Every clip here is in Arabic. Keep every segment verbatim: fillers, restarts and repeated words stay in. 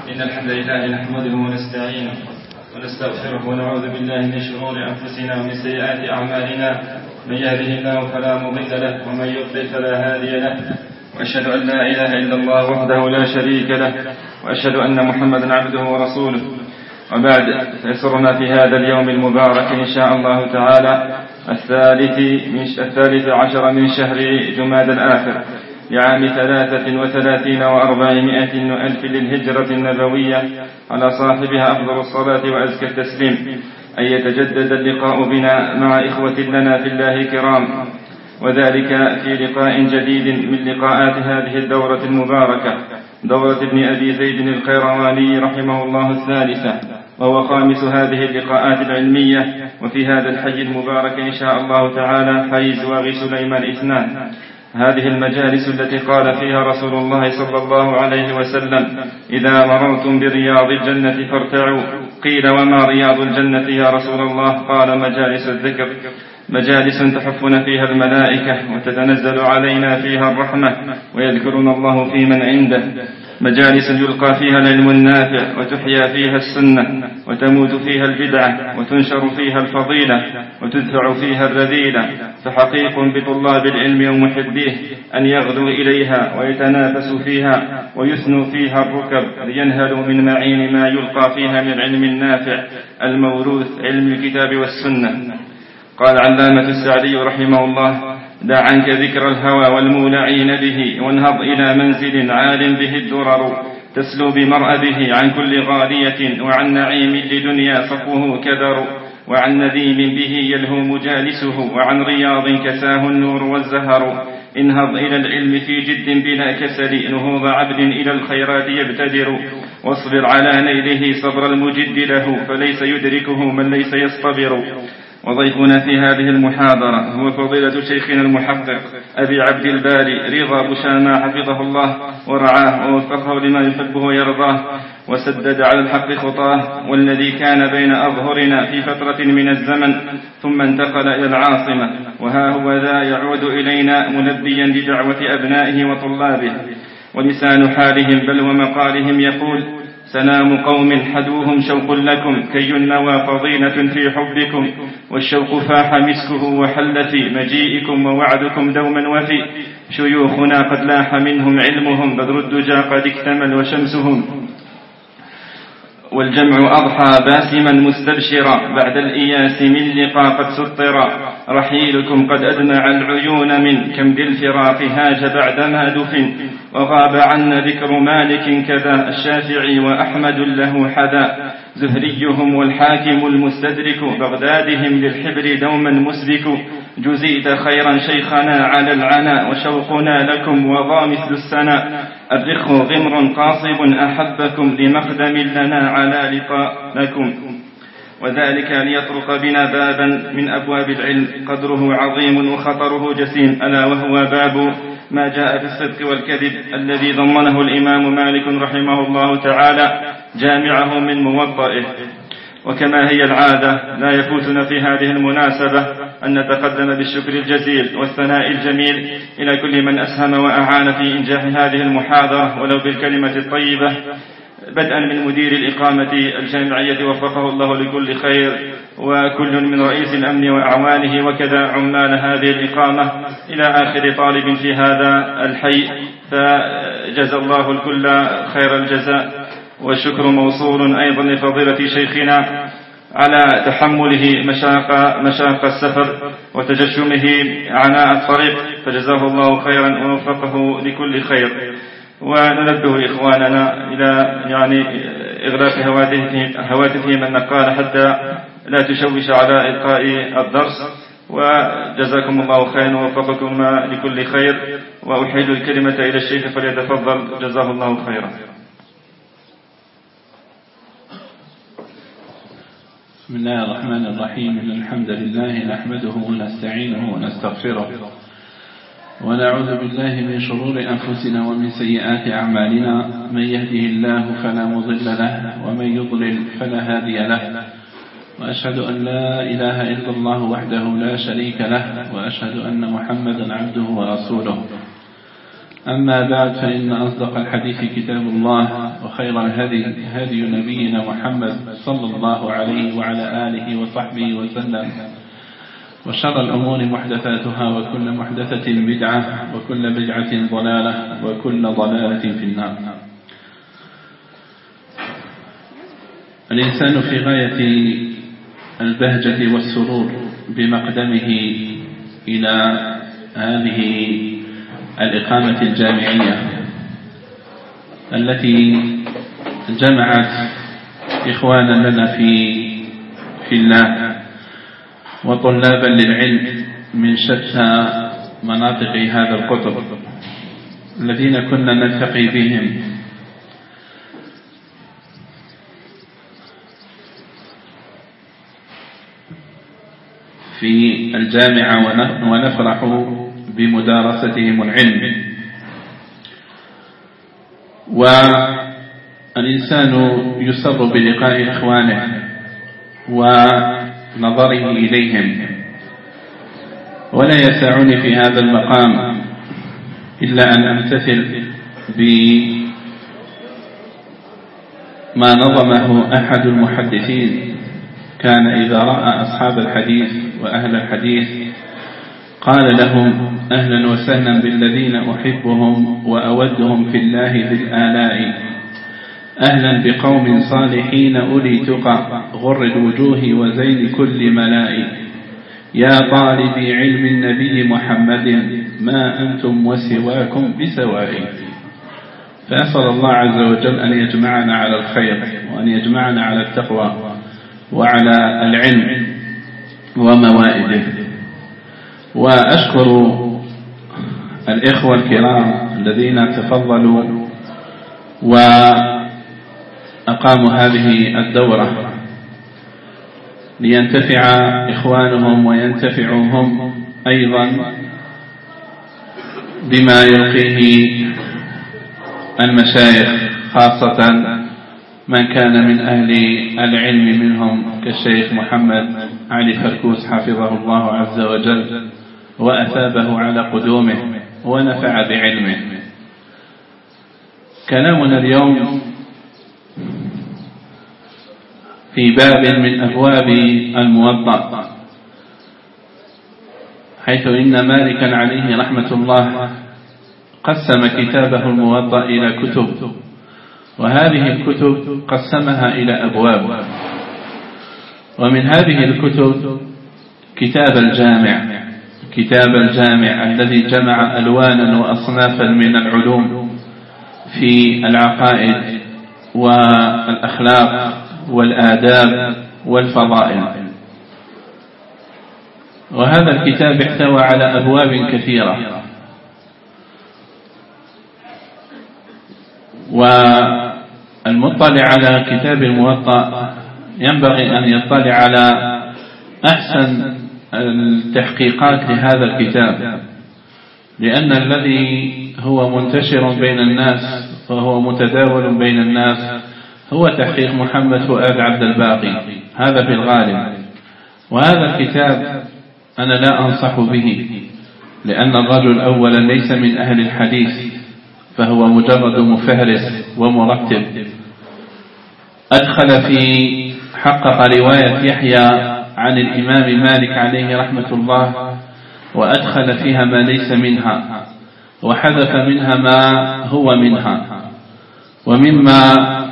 إن الحمد لله نحمده ونستعينه ونستغفره ونعوذ بالله من شرور أنفسنا ومن سيئات أعمالنا. من يهده الله فلا مضل له ومن يضلل فلا هادي له، وأشهد أن لا إله إلا الله وحده لا شريك له، وأشهد أن محمدا عبده ورسوله. وبعد، فيسرنا في هذا اليوم المبارك إن شاء الله تعالى الثالث من الثالث عشر من شهر جماد الآخر لعام ثلاثة وثلاثين وأربعمائة وألف للهجرة النبوية على صاحبها أفضل الصلاة وأزكى التسليم، أن يتجدد اللقاء بنا مع إخوة لنا في الله كرام، وذلك في لقاء جديد من لقاءات هذه الدورة المباركة، دورة ابن أبي زيد القيرواني رحمه الله الثالثة، وهو خامس هذه اللقاءات العلمية، وفي هذا الحي المبارك إن شاء الله تعالى حي زواغ سليمان اثنان. هذه المجالس التي قال فيها رسول الله صلى الله عليه وسلم: إذا مررتم برياض الجنة فارتعوا. قيل: وما رياض الجنة يا رسول الله؟ قال: مجالس الذكر، مجالس تحفنا فيها الملائكة وتتنزل علينا فيها الرحمة ويذكرنا الله في من عنده، مجالس يلقى فيها العلم النافع وتحيا فيها السنة وتموت فيها البدعة وتنشر فيها الفضيلة وتدفع فيها الرذيلة. فحقيق بطلاب العلم ومحبيه أن يغدوا إليها ويتنافسوا فيها ويثنوا فيها الركب لينهلوا من معين ما يلقى فيها من العلم النافع الموروث، علم الكتاب والسنة. قال علامة السعدي رحمه الله: دع عنك ذكر الهوى والمولعين به، وانهض إلى منزل عال به الدرر، تسلو بمرأبه عن كل غالية، وعن نعيم لدنيا صفوه كدر، وعن نديم به يلهو مجالسه، وعن رياض كساه النور والزهر. انهض إلى العلم في جد بلا كسل، نهوض عبد إلى الخيرات يبتدر، واصبر على نيله صبر المجد له، فليس يدركه من ليس يصطبر. وضيفنا في هذه المحاضرة هو فضيلة شيخنا المحقق أبي عبد الباري رضا بشامة حفظه الله ورعاه ووفقه لما يحبه ويرضاه وسدد على الحق خطاه، والذي كان بين أظهرنا في فترة من الزمن ثم انتقل إلى العاصمة، وها هو ذا يعود إلينا ملبيا لدعوة أبنائه وطلابه، ولسان حالهم بل ومقالهم يقول: سلام قوم حدوهم شوق لكم، كي النوى فضيلة في حبكم، والشوق فاح مسكه وحل في مجيئكم، ووعدكم دوما وفي. شيوخنا قد لاح منهم علمهم، بدر الدجى قد اكتمل وشمسهم، والجمع أضحى باسما مستبشرا، بعد الإياس من لقى قد سطرا. رحيلكم قد أدمع العيون من كمد الفراق هاج بعدما دفن، وغاب عنا ذكر مالك كذا الشافعي وأحمد له حدا. زهريهم والحاكم المستدرك، بغدادهم للحبر دوما مسبك. جزيت خيرا شيخنا على العنا، وشوقنا لكم وضى مثل السنا. الرخ غمر قاصب أحبكم، لمقدم لنا على لقاءكم، وذلك ليطرق بنا بابا من أبواب العلم قدره عظيم وخطره جسيم، ألا وهو باب ما جاء في الصدق والكذب، الذي ضمنه الإمام مالك رحمه الله تعالى جامعه من موطئه. وكما هي العادة، لا يفوتنا في هذه المناسبة أن نتقدم بالشكر الجزيل والثناء الجميل إلى كل من أسهم وأعان في إنجاح هذه المحاضرة ولو بالكلمة الطيبة، بدءا من مدير الإقامة الجامعية وفقه الله لكل خير، وكل من رئيس الأمن وأعوانه، وكذا عمال هذه الإقامة، إلى آخر طالب في هذا الحي، فجزى الله الكل خير الجزاء. والشكر موصول أيضا لفضيلة شيخنا على تحمله مشاق, مشاق السفر وتجشمه عناء الطريق، فجزاه الله خيرا ووفقه لكل خير. وننبه إخواننا إلى يعني إغلاق هواتفهم النقال حتى لا تشوش على إلقاء الدرس، وجزاكم الله خيرا ووفقكم لكل خير. وأحيل الكلمة إلى الشيخ فليتفضل، جزاه الله خيرا. بسم الله الرحمن الرحيم. إن الحمد لله نحمده ونستعينه ونستغفره، ونعوذ بالله من شرور أنفسنا ومن سيئات أعمالنا، من يهده الله فلا مضل له، ومن يضلل فلا هادي له، وأشهد أن لا إله إلا الله وحده لا شريك له، وأشهد أن محمدا عبده ورسوله. أما بعد، فإن أصدق الحديث كتاب الله، وخير الهدي هدي نبينا محمد صلى الله عليه وعلى آله وصحبه وسلم، وشر الأمور محدثاتها، وكل محدثة بدعة، وكل بدعة ضلالة، وكل ضلالة في النار. الإنسان في غاية البهجة والسرور بمقدمه إلى هذه الإقامة الجامعية التي جمعت إخوانا لنا في في الله وطلابا للعلم من شتى مناطق هذا القطب الذين كنا نلتقي بهم في الجامعة ونفرح بمدارستهم العلم. والإنسان يسر بلقاء إخوانه ونظره إليهم، ولا يسعني في هذا المقام إلا أن أمتثل بما نظمه أحد المحدثين. كان إذا رأى أصحاب الحديث وأهل الحديث قال لهم: أهلا وسهلا بالذين أحبهم وأودهم في الله ذي الآلاء، أهلا بقوم صالحين أولي تقى غر الوجوه وزين كل ملاء، يا طالبي علم النبي محمد ما أنتم وسواكم بسواء. فأسأل الله عز وجل أن يجمعنا على الخير، وأن يجمعنا على التقوى وعلى العلم وموائده. وأشكر الإخوة الكرام الذين تفضلوا وأقاموا هذه الدورة لينتفع إخوانهم وينتفعوا هم أيضا بما يلقيه المشايخ، خاصة من كان من أهل العلم منهم كالشيخ محمد علي فركوس حفظه الله عز وجل وأثابه على قدومه ونفع بعلمه. كلامنا اليوم في باب من أبواب الموطأ، حيث إن مالكا عليه رحمة الله قسم كتابه الموطأ إلى كتب، وهذه الكتب قسمها إلى أبواب. ومن هذه الكتب كتاب الجامع، كتاب الجامع الذي جمع ألوانا وأصنافا من العلوم في العقائد والأخلاق والآداب والفضائل. وهذا الكتاب احتوى على أبواب كثيرة، والمطلع على كتاب الموطأ ينبغي أن يطلع على أحسن التحقيقات لهذا الكتاب، لأن الذي هو منتشر بين الناس وهو متداول بين الناس هو تحقيق محمد فؤاد عبد الباقي، هذا في الغالب. وهذا الكتاب أنا لا أنصح به، لأن الرجل أولا ليس من أهل الحديث، فهو مجرد مفهرس ومرتب. أدخل في حقق رواية يحيى عن الإمام مالك عليه رحمة الله، وأدخل فيها ما ليس منها، وحذف منها ما هو منها. ومما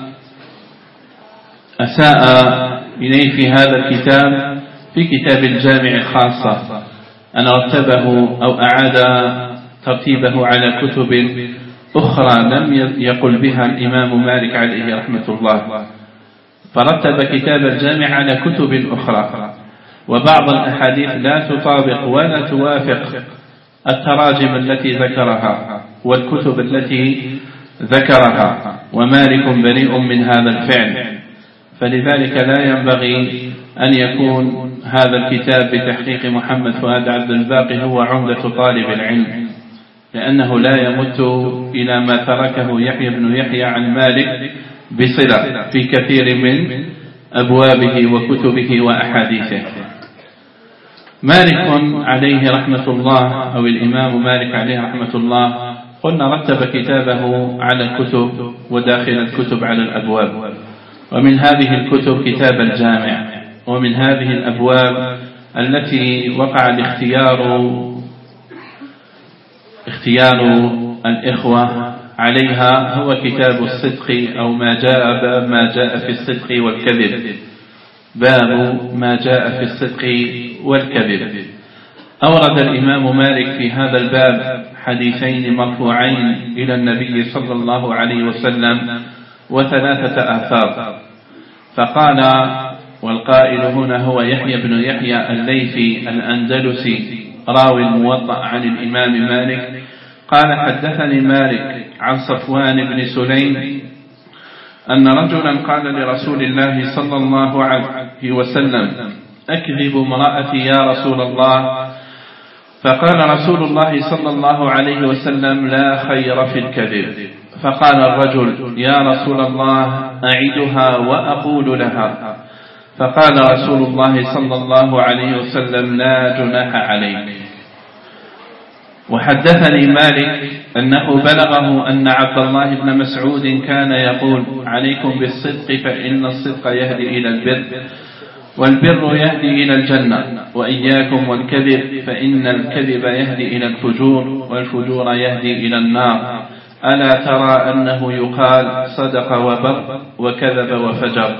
أساء إليه في هذا الكتاب في كتاب الجامع خاصة أن رتبه أو أعاد ترتيبه على كتب أخرى لم يقل بها الإمام مالك عليه رحمة الله، فرتب كتاب الجامع على كتب أخرى، وبعض الأحاديث لا تطابق ولا توافق التراجم التي ذكرها والكتب التي ذكرها، ومالك بريء من هذا الفعل. فلذلك لا ينبغي أن يكون هذا الكتاب بتحقيق محمد فؤاد عبد الباقي هو عمدة طالب العلم، لأنه لا يمت إلى ما تركه يحيى بن يحيى عن مالك بصلة في كثير من أبوابه وكتبه وأحاديثه. مالك عليه رحمة الله أو الإمام مالك عليه رحمة الله قلنا رتب كتابه على الكتب وداخل الكتب على الأبواب، ومن هذه الكتب كتاب الجامع، ومن هذه الأبواب التي وقع الاختيار اختيار الإخوة عليها هو كتاب الصدق، أو ما جاء باب ما جاء في الصدق والكذب، باب ما جاء في الصدق والكذب. أورد الإمام مالك في هذا الباب حديثين مرفوعين إلى النبي صلى الله عليه وسلم وثلاثة آثار، فقال، والقائل هنا هو يحيى بن يحيى الليثي الأندلسي راوي الموطأ عن الإمام مالك، قال حدثني مالك عن صفوان بن سليم أن رجلا قال لرسول الله صلى الله عليه وسلم أكذب امرأتي يا رسول الله؟ فقال رسول الله صلى الله عليه وسلم لا خير في الكذب. فقال الرجل يا رسول الله أعدها وأقول لها. فقال رسول الله صلى الله عليه وسلم لا جناح عليك. وحدثني مالك أنه بلغه أن عبد الله بن مسعود كان يقول عليكم بالصدق فإن الصدق يهدي إلى البر والبر يهدي إلى الجنة، وإياكم والكذب فإن الكذب يهدي إلى الفجور والفجور يهدي إلى النار، ألا ترى أنه يقال صدق وبر وكذب وفجر.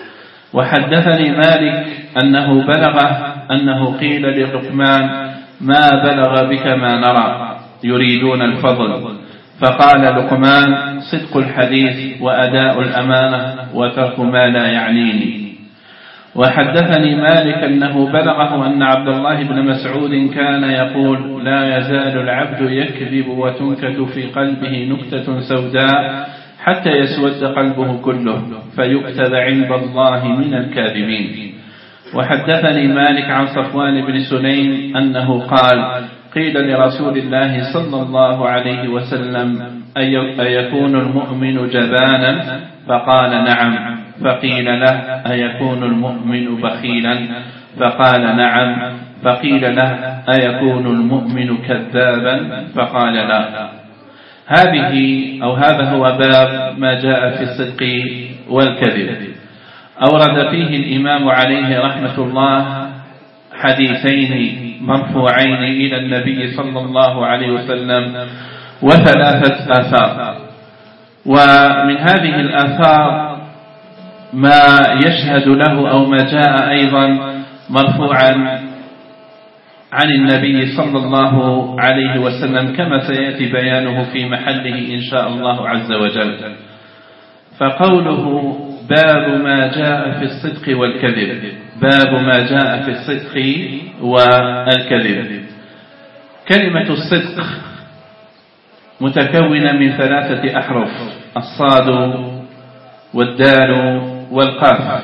وحدثني مالك أنه بلغه أنه قيل للقمان ما بلغ بك ما نرى يريدون الفضل، فقال لقمان صدق الحديث وأداء الأمانة وترك ما لا يعنيني. وحدثني مالك أنه بلغه أن عبد الله بن مسعود كان يقول لا يزال العبد يكذب وتنكت في قلبه نكتة سوداء حتى يسود قلبه كله فيكتب عند الله من الكاذبين. وحدثني مالك عن صفوان بن سليم أنه قال قيل لرسول الله صلى الله عليه وسلم أيكون المؤمن جبانا؟ فقال نعم. فقيل له أيكون المؤمن بخيلا؟ فقال نعم. فقيل له أيكون المؤمن كذابا؟ فقال لا. هذه أو هذا هو باب ما جاء في الصدق والكذب. أورد فيه الإمام عليه رحمة الله حديثين مرفوعين إلى النبي صلى الله عليه وسلم وثلاثة آثار. ومن هذه الآثار ما يشهد له أو ما جاء أيضا مرفوعا عن النبي صلى الله عليه وسلم كما سيأتي بيانه في محله إن شاء الله عز وجل. فقوله باب ما جاء في الصدق والكذب، باب ما جاء في الصدق والكذب. كلمة الصدق متكونة من ثلاثة أحرف، الصاد والدال والقاف،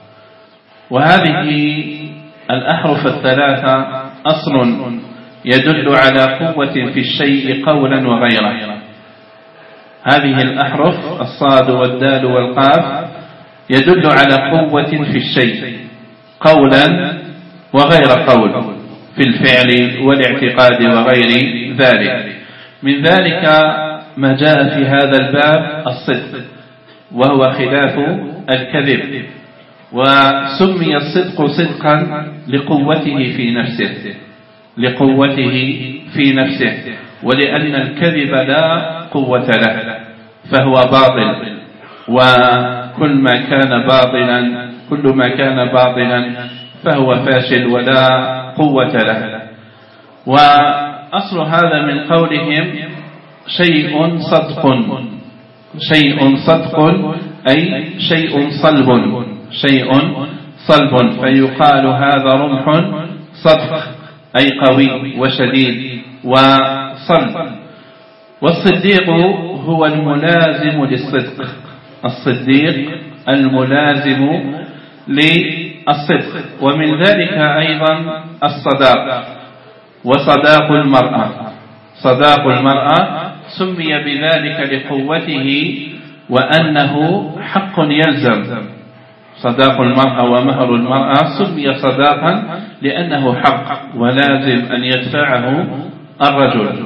وهذه الأحرف الثلاثة أصل يدل على قوة في الشيء قولا وغيره. هذه الأحرف الصاد والدال والقاف يدل على قوة في الشيء قولا وغير قول، في الفعل والاعتقاد وغير ذلك. من ذلك ما جاء في هذا الباب الصدق، وهو خلاف الكذب. وسمي الصدق صدقا لقوته في نفسه، لقوته في نفسه، ولأن الكذب لا قوة له فهو باطل، وكل ما كان باطلا كل ما كان باطلا فهو فاشل ولا قوة له. وأصل هذا من قولهم شيء صدق، شيء صدق أي شيء صلب، شيء صلب، فيقال هذا رمح صدق أي قوي وشديد وصلب. والصديق هو الملازم للصدق، الصديق الملازم للصدق. ومن ذلك أيضا الصداق، وصداق المرأة، صداق المرأة سمي بذلك لقوته وأنه حق يلزم. صداق المرأة ومهر المرأة سمي صداقا لأنه حق ولازم أن يدفعه الرجل.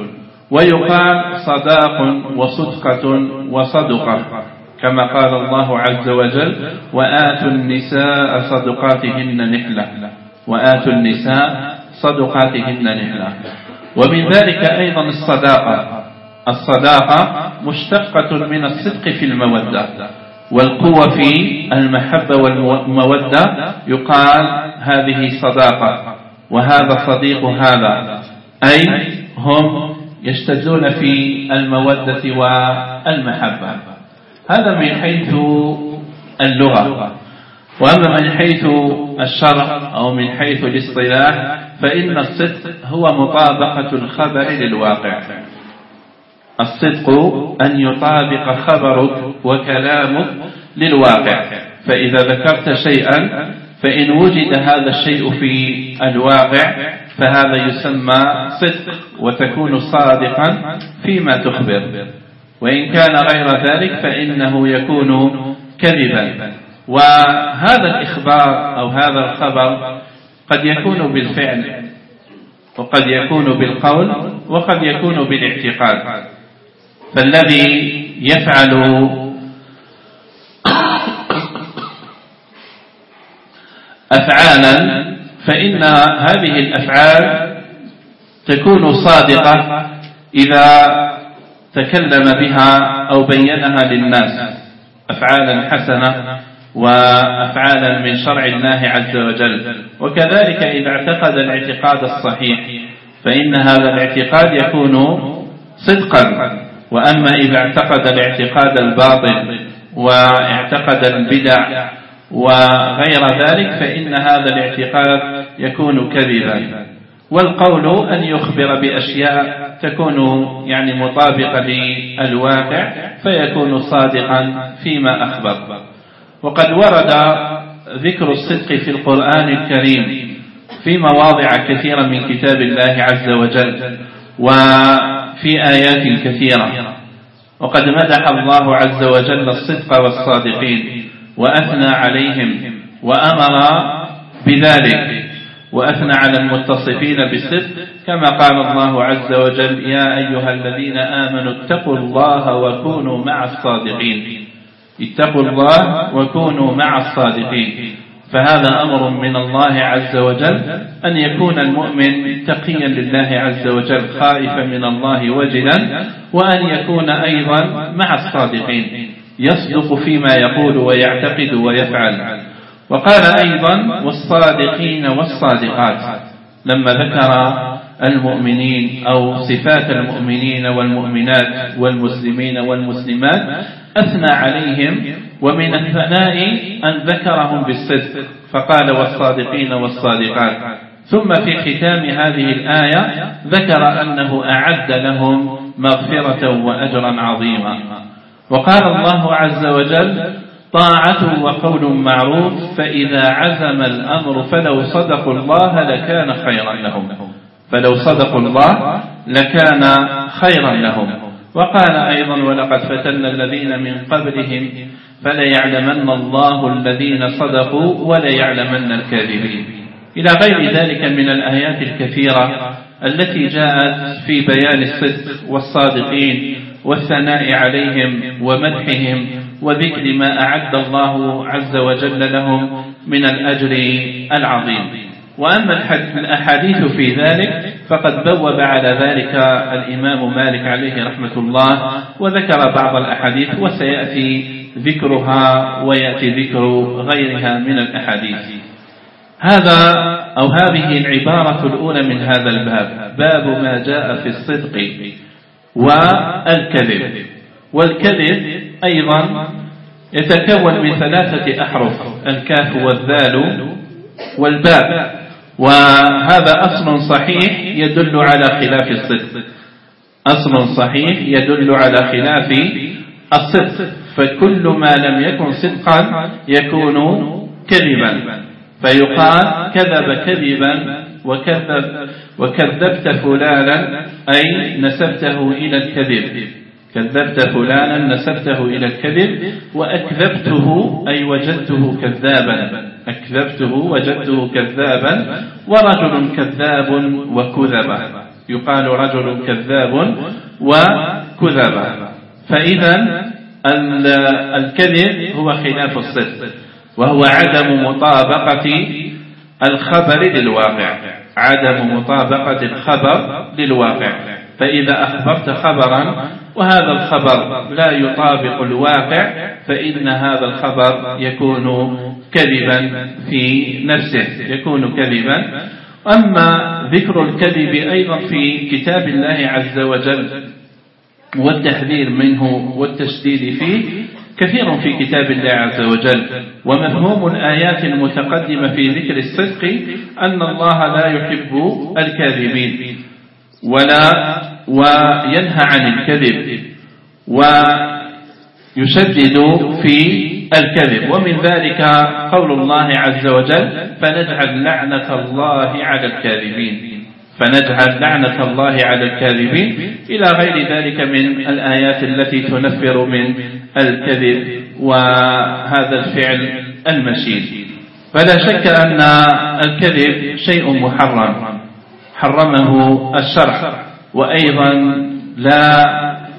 ويقال صداق وصدقة وصدقة، كما قال الله عز وجل: وآتوا النساء صدقاتهن نحلة، وآتوا النساء صدقاتهن نحلة. ومن ذلك أيضا الصداقة. الصداقة مشتقة من الصدق في المودة والقوة في المحبة والمودة، يقال هذه صداقة وهذا صديق هذا، أي هم يشتدون في المودة والمحبة. هذا من حيث اللغة. وأما من حيث الشرع أو من حيث الاصطلاح فإن الصدق هو مطابقة الخبر للواقع. الصدق أن يطابق خبرك وكلامك للواقع، فإذا ذكرت شيئا فإن وجد هذا الشيء في الواقع فهذا يسمى صدق وتكون صادقا فيما تخبر، وإن كان غير ذلك فإنه يكون كذبا. وهذا الإخبار أو هذا الخبر قد يكون بالفعل وقد يكون بالقول وقد يكون بالاعتقاد. فالذي يفعل أفعالا فإن هذه الأفعال تكون صادقة إذا تكلم بها أو بينها للناس، أفعالا حسنة وأفعالا من شرع الله عز وجل. وكذلك إذا اعتقد الاعتقاد الصحيح فإن هذا الاعتقاد يكون صدقا. وأما إذا اعتقد الاعتقاد الباطل واعتقد البدع وغير ذلك فإن هذا الاعتقاد يكون كذبا. والقول أن يخبر بأشياء تكون يعني مطابقة للواقع فيكون صادقا فيما أخبر. وقد ورد ذكر الصدق في القرآن الكريم في مواضع كثيرة من كتاب الله عز وجل وفي آيات كثيرة. وقد مدح الله عز وجل الصدق والصادقين وأثنى عليهم وأمر بذلك، وأثنى على المتصفين بالصدق كما قال الله عز وجل: يا أيها الذين آمنوا اتقوا الله وكونوا مع الصادقين. اتقوا الله وكونوا مع الصادقين. فهذا أمر من الله عز وجل أن يكون المؤمن تقيا لله عز وجل خائفا من الله وجلا، وأن يكون أيضا مع الصادقين يصدق فيما يقول ويعتقد ويفعل. وقال أيضا: والصادقين والصادقات، لما ذكر المؤمنين أو صفات المؤمنين والمؤمنات والمسلمين والمسلمات أثنى عليهم، ومن الثناء أن ذكرهم بالصدق فقال: والصادقين والصادقات. ثم في ختام هذه الآية ذكر أنه أعد لهم مغفرة وأجرا عظيما. وقال الله عز وجل: طاعة وقول معروف، فإذا عزم الأمر فلو صدقوا الله لكان خيرا لهم. فلو صدقوا الله لكان خيرا لهم. وقال أيضا: ولقد فتنا الذين من قبلهم فليعلمن الله الذين صدقوا وليعلمن الكاذبين، إلى غير ذلك من الآيات الكثيرة التي جاءت في بيان الصدق والصادقين والثناء عليهم ومدحهم وذكر ما أعد الله عز وجل لهم من الأجر العظيم. وأما الأحاديث في ذلك فقد بوب على ذلك الإمام مالك عليه رحمة الله وذكر بعض الأحاديث، وسيأتي ذكرها ويأتي ذكر غيرها من الأحاديث. هذا أو هذه العبارة الأولى من هذا الباب، باب ما جاء في الصدق والكذب. والكذب أيضا يتكون من ثلاثة أحرف: الكاف والذال والباء، وهذا أصل صحيح يدل على خلاف الصدق. أصل صحيح يدل على خلاف الصدق، فكل ما لم يكن صدقا يكون كذبا، فيقال كذب كذبا وكذب وكذبت فلانا أي نسبته إلى الكذب. كذبت فلانا نسبته إلى الكذب. وأكذبته أي وجدته كذابا. أكذبته وجدته كذابا. ورجل كذاب وكذب، يقال رجل كذاب وكذبة. فإذا الكذب هو خلاف الصدق، وهو عدم مطابقة الخبر للواقع، عدم مطابقة الخبر للواقع. فإذا أخبرت خبرا وهذا الخبر لا يطابق الواقع فإن هذا الخبر يكون كذبا في نفسه، يكون كذبا. أما ذكر الكذب أيضا في كتاب الله عز وجل والتحذير منه والتشديد فيه كثير في كتاب الله عز وجل. ومفهوم الآيات المتقدمة في ذكر الصدق أن الله لا يحب الكاذبين ولا وينهى عن الكذب ويشدد في الكذب. ومن ذلك قول الله عز وجل فنجعل لعنة الله على الكاذبين، فنجعل لعنة الله على الكاذبين إلى غير ذلك من الآيات التي تنفر من الكذب وهذا الفعل المشين. فلا شك أن الكذب شيء محرم حرمه الشرع، وأيضا لا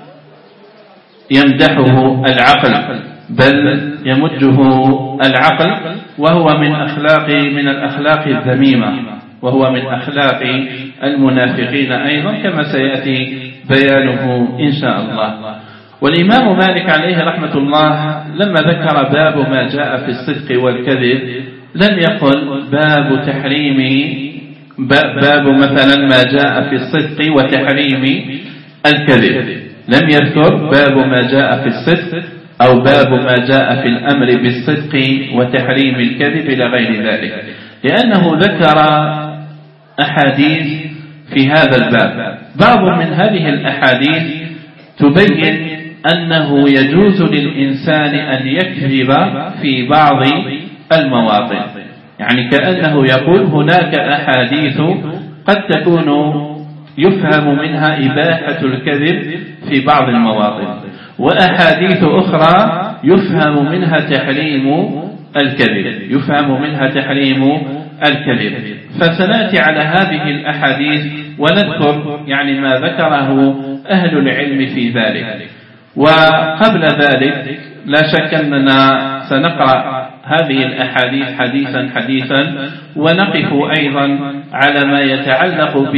يمدحه العقل بل يمجه العقل، وهو من أخلاق من الأخلاق الذميمة، وهو من أخلاق المنافقين أيضا كما سيأتي بيانه إن شاء الله. والإمام مالك عليه رحمة الله لما ذكر باب ما جاء في الصدق والكذب لم يقل باب تحريم باب مثلا ما جاء في الصدق وتحريم الكذب، لم يذكر باب ما جاء في الصدق أو باب ما جاء في الأمر بالصدق وتحريم الكذب إلى غير ذلك، لأنه ذكر أحاديث في هذا الباب. بعض من هذه الأحاديث تبين أنه يجوز للإنسان أن يكذب في بعض المواطن، يعني كأنه يقول هناك أحاديث قد تكون يفهم منها إباحة الكذب في بعض المواطن، وأحاديث أخرى يفهم منها تحريم الكذب يفهم منها تحريم الكذب. فسنأتي على هذه الأحاديث ونذكر يعني ما ذكره أهل العلم في ذلك. وقبل ذلك لا شك أننا سنقرأ هذه الأحاديث حديثا حديثا، ونقف أيضا على ما يتعلق ب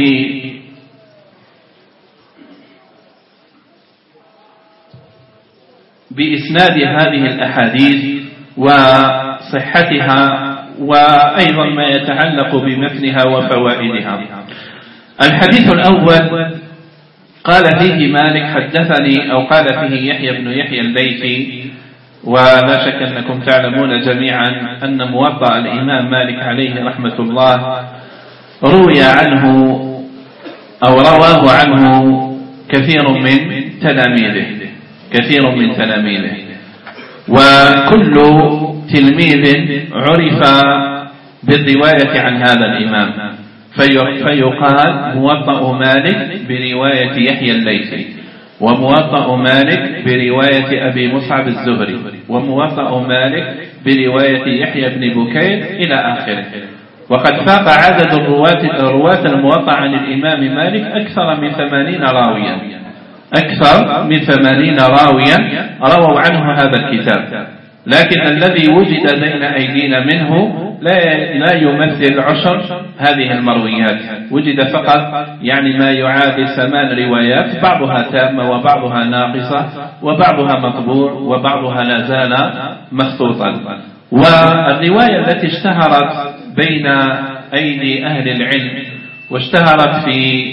بإسناد هذه الأحاديث وصحتها، وأيضا ما يتعلق بمتنها وفوائدها. الحديث الأول قال فيه مالك حدثني، أو قال فيه يحيى بن يحيى الليثي. ولا شك أنكم تعلمون جميعا أن موطأ الإمام مالك عليه رحمة الله روي عنه أو رواه عنه كثير من تلاميذه كثير من تلاميذه وكل تلميذ عرف بالرواية عن هذا الإمام، فيقال موطأ مالك برواية يحيى الليثي، وموطأ مالك برواية أبي مصعب الزهري، وموطأ مالك برواية يحيى بن بكير إلى آخره. وقد فاق عدد الرواة الرواة الموطأ عن الإمام مالك أكثر من ثمانين راويا أكثر من ثمانين راويا رووا عنه هذا الكتاب، لكن الذي وجد بين أيدينا منه لا لا يمثل عشر هذه المرويات، وجد فقط يعني ما يعادل ثمان روايات، بعضها تامة وبعضها ناقصة وبعضها مطبوع وبعضها لا زال مخطوطا. والرواية التي اشتهرت بين أيدي أهل العلم واشتهرت في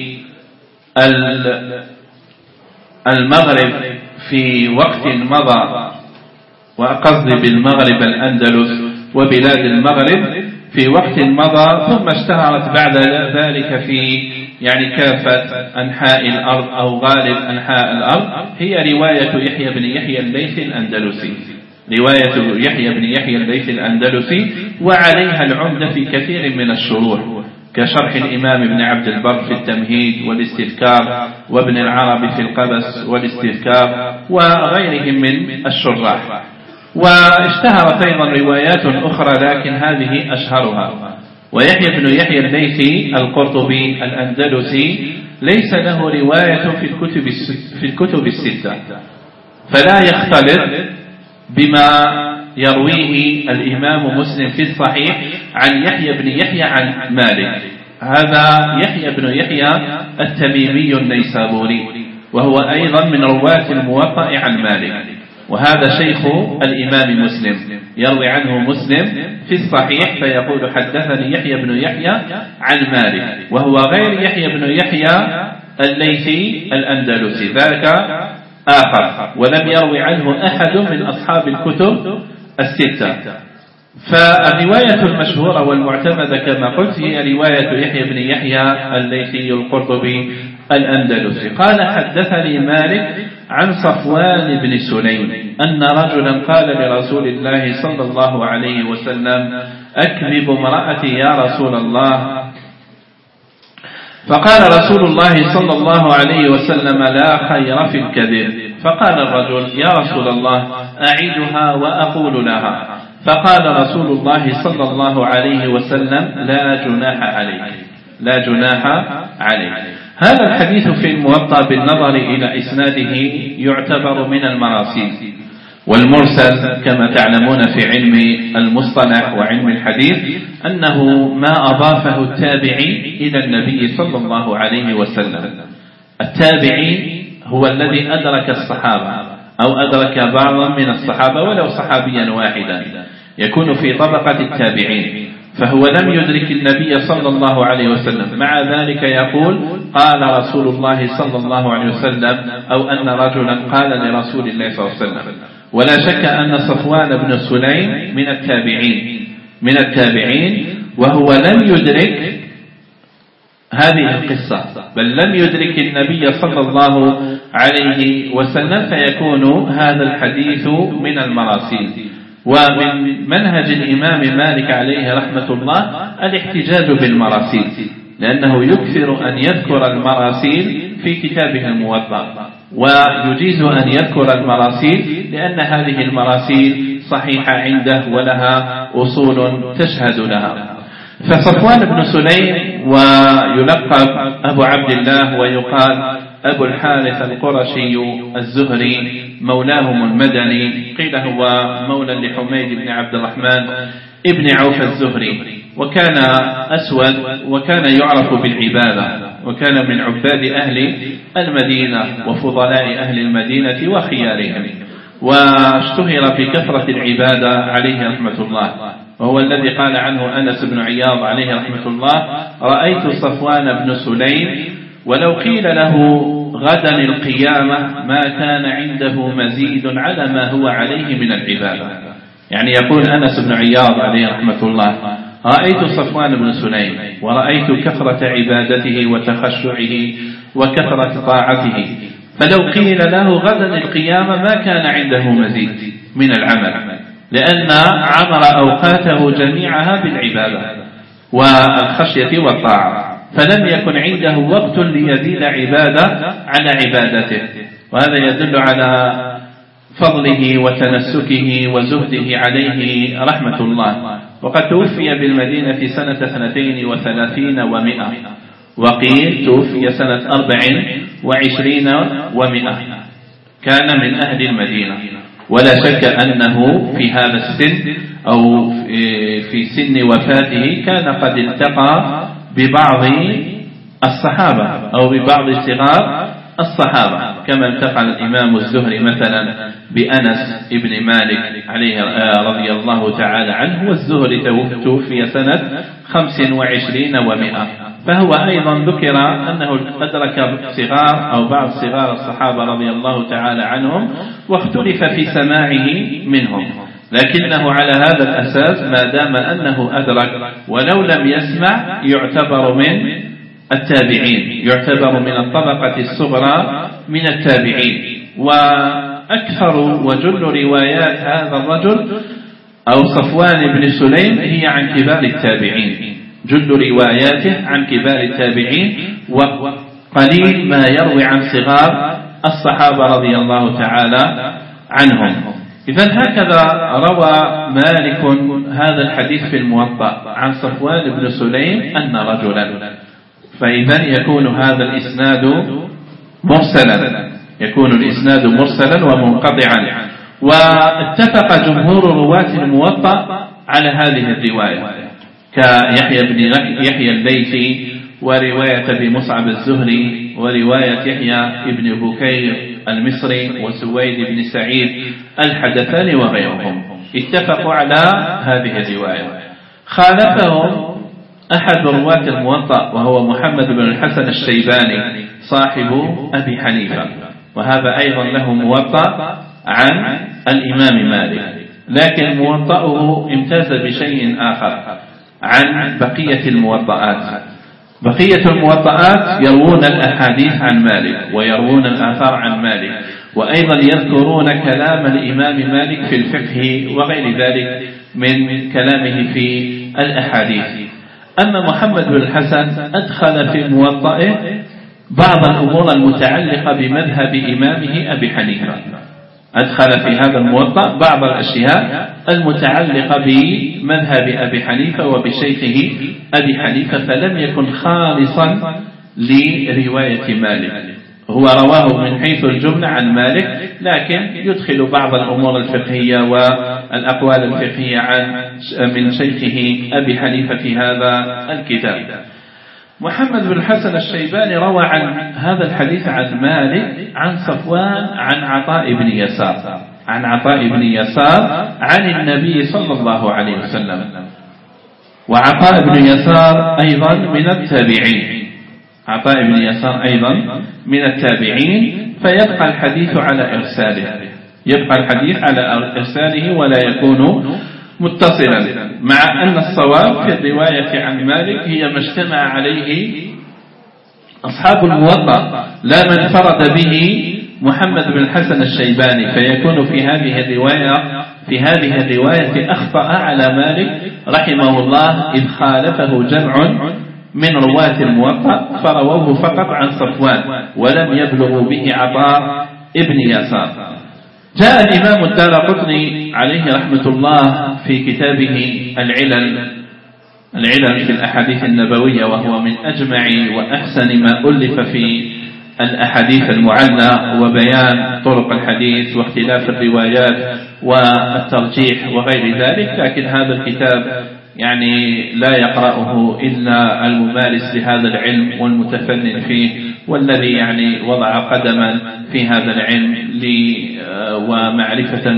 المغرب في وقت مضى، وقصد بالمغرب الأندلس وبلاد المغرب في وقت مضى، ثم اشتهرت بعد ذلك في يعني كافة أنحاء الأرض أو غالب أنحاء الأرض، هي رواية يحيى بن يحيى الليثي الأندلسي رواية يحيى بن يحيى الليثي الأندلسي وعليها العمدة في كثير من الشروح كشرح الإمام ابن عبد البر في التمهيد والاستذكار، وابن العربي في القبس والاستذكار، وغيرهم من الشراح. واشتهرت أيضا روايات أخرى لكن هذه أشهرها. ويحيى بن يحيى الليثي القرطبي الأندلسي ليس له رواية في الكتب في الكتب الستة، فلا يختلط بما يرويه الإمام مسلم في الصحيح عن يحيى بن يحيى عن مالك. هذا يحيى بن يحيى التميمي النيسابوري، وهو أيضا من رواة الموطأ عن مالك، وهذا شيخ الإمام مسلم، يروي عنه مسلم في الصحيح فيقول حدثني يحيى بن يحيى عن مالك، وهو غير يحيى بن يحيى الليثي الأندلسي، ذاك آخر، ولم يروي عنه أحد من أصحاب الكتب الستة. فالرواية المشهورة والمعتمدة كما قلت هي رواية يحيى بن يحيى الليثي القرطبي الأندلسي. قال حدثني مالك عن صفوان بن سليم أن رجلا قال لرسول الله صلى الله عليه وسلم أكذب امرأتي يا رسول الله، فقال رسول الله صلى الله عليه وسلم لا خير في الكذب. فقال الرجل يا رسول الله أعيدها وأقول لها، فقال رسول الله صلى الله عليه وسلم لا جناح عليك، لا جناح عليك. هذا الحديث في الموطأ بالنظر إلى إسناده يعتبر من المراسيل، والمرسل كما تعلمون في علم المصطلح وعلم الحديث أنه ما أضافه التابعي إلى النبي صلى الله عليه وسلم. التابعي هو الذي أدرك الصحابة أو أدرك بعضا من الصحابة ولو صحابيا واحدا، يكون في طبقة التابعين، فهو لم يدرك النبي صلى الله عليه وسلم، مع ذلك يقول قال رسول الله صلى الله عليه وسلم، أو أن رجلا قال لرسول الله صلى الله عليه وسلم. ولا شك أن صفوان بن سليم من التابعين من التابعين وهو لم يدرك هذه القصة، بل لم يدرك النبي صلى الله عليه وسلم، فيكون هذا الحديث من المراسيل. ومن منهج الإمام مالك عليه رحمة الله الاحتجاج بالمراسيل، لأنه يكثر أن يذكر المراسيل في كتابه الموطأ، ويجيز أن يذكر المراسيل لأن هذه المراسيل صحيحة عنده ولها أصول تشهد لها. فصفوان بن سليم ويلقب أبو عبد الله ويقال أبو الحارث القرشي الزهري مولاهم المدني، قيل هو مولى لحميد بن عبد الرحمن ابن عوف الزهري، وكان أسود وكان يعرف بالعبادة، وكان من عباد أهل المدينة وفضلاء أهل المدينة وخيارهم، واشتهر بكثرة العبادة عليه رحمة الله، وهو الذي قال عنه أنس بن عياض عليه رحمة الله رأيت صفوان بن سليم ولو قيل له غدا القيامة ما كان عنده مزيد على ما هو عليه من العبادة. يعني يقول أنس بن عياض عليه رحمة الله رأيت صفوان بن سليم ورأيت كثرة عبادته وتخشعه وكثرة طاعته، فلو قيل له غدا القيامة ما كان عنده مزيد من العمل، لأن عمر أوقاته جميعها بالعبادة والخشية والطاعة، فلم يكن عنده وقت ليزيد عبادة على عبادته، وهذا يدل على فضله وتنسكه وزهده عليه رحمة الله. وقد توفي بالمدينة سنة اثنتين وثلاثين ومئة، وقيل توفي سنة أربع وعشرين ومئة، كان من أهل المدينة، ولا شك أنه في هذا السن أو في سن وفاته كان قد التقى ببعض الصحابة أو ببعض صغار الصحابة، كما التقى الإمام الزهري مثلا بأنس ابن مالك عليه رضي الله تعالى عنه، والزهري توفي سنة خمس وعشرين ومئة، فهو أيضا ذكر أنه أدرك صغار أو بعض صغار الصحابة رضي الله تعالى عنهم، واختلف في سماعه منهم، لكنه على هذا الأساس ما دام أنه أدرك ولو لم يسمع يعتبر من التابعين، يعتبر من الطبقة الصغرى من التابعين. وأكثر وجل روايات هذا الرجل أو صفوان بن سليم هي عن كبار التابعين، جل رواياته عن كبار التابعين، وقليل ما يروي عن صغار الصحابة رضي الله تعالى عنهم. إذن هكذا روى مالك هذا الحديث في الموطأ عن صفوان بن سليم أن رجلا، فإذن يكون هذا الإسناد مرسلا، يكون الإسناد مرسلا ومنقطعا. واتفق جمهور رواة الموطأ على هذه الرواية كيحيى بن يحيى الليثي ورواية أبي مصعب الزهري ورواية يحيى بن بكير المصري وسويد بن سعيد الحدثاني وغيرهم، اتفقوا على هذه الرواية. خالفهم أحد رواة الموطأ وهو محمد بن الحسن الشيباني صاحب أبي حنيفة، وهذا أيضا له موطأ عن الإمام مالك، لكن موطأه امتاز بشيء آخر عن بقية الموطئات. بقية الموطئات يروون الأحاديث عن مالك ويروون الآثار عن مالك، وأيضا يذكرون كلام الإمام مالك في الفقه وغير ذلك من كلامه في الأحاديث. أما محمد بن الحسن أدخل في موطئه بعض الأمور المتعلقة بمذهب إمامه أبي حنيفة، أدخل في هذا الموطأ بعض الأشياء المتعلقة بمذهب أبي حنيفة وبشيخه أبي حنيفة، فلم يكن خالصا لرواية مالك. هو رواه من حيث الجملة عن مالك، لكن يدخل بعض الأمور الفقهية والأقوال الفقهية عن من شيخه أبي حنيفة في هذا الكتاب. محمد بن الحسن الشيباني روى عن هذا الحديث عن مالك عن صفوان عن عطاء بن يسار عن عطاء بن يسار عن النبي صلى الله عليه وسلم. وعطاء بن يسار أيضا من التابعين، عطاء بن يسار أيضا من التابعين، فيبقى الحديث على إرساله، يبقى الحديث على إرساله ولا يكون متصلا، مع أن الصواب في الرواية عن مالك هي ما اجتمع عليه أصحاب الموطأ لا من فرد به محمد بن الحسن الشيباني، فيكون في هذه الرواية في هذه الرواية أخطأ على مالك رحمه الله إذ خالفه جمع من رواة الموطأ فرووه فقط عن صفوان ولم يبلغوا به عطاء ابن يسار. جاء الإمام الدارقطني عليه رحمة الله في كتابه العلل العلل في الأحاديث النبوية، وهو من أجمع وأحسن ما ألف في الأحاديث المعلى وبيان طرق الحديث واختلاف الروايات والترجيح وغير ذلك، لكن هذا الكتاب يعني لا يقرأه إلا الممارس لهذا العلم والمتفنن فيه، والذي يعني وضع قدما في هذا العلم ومعرفة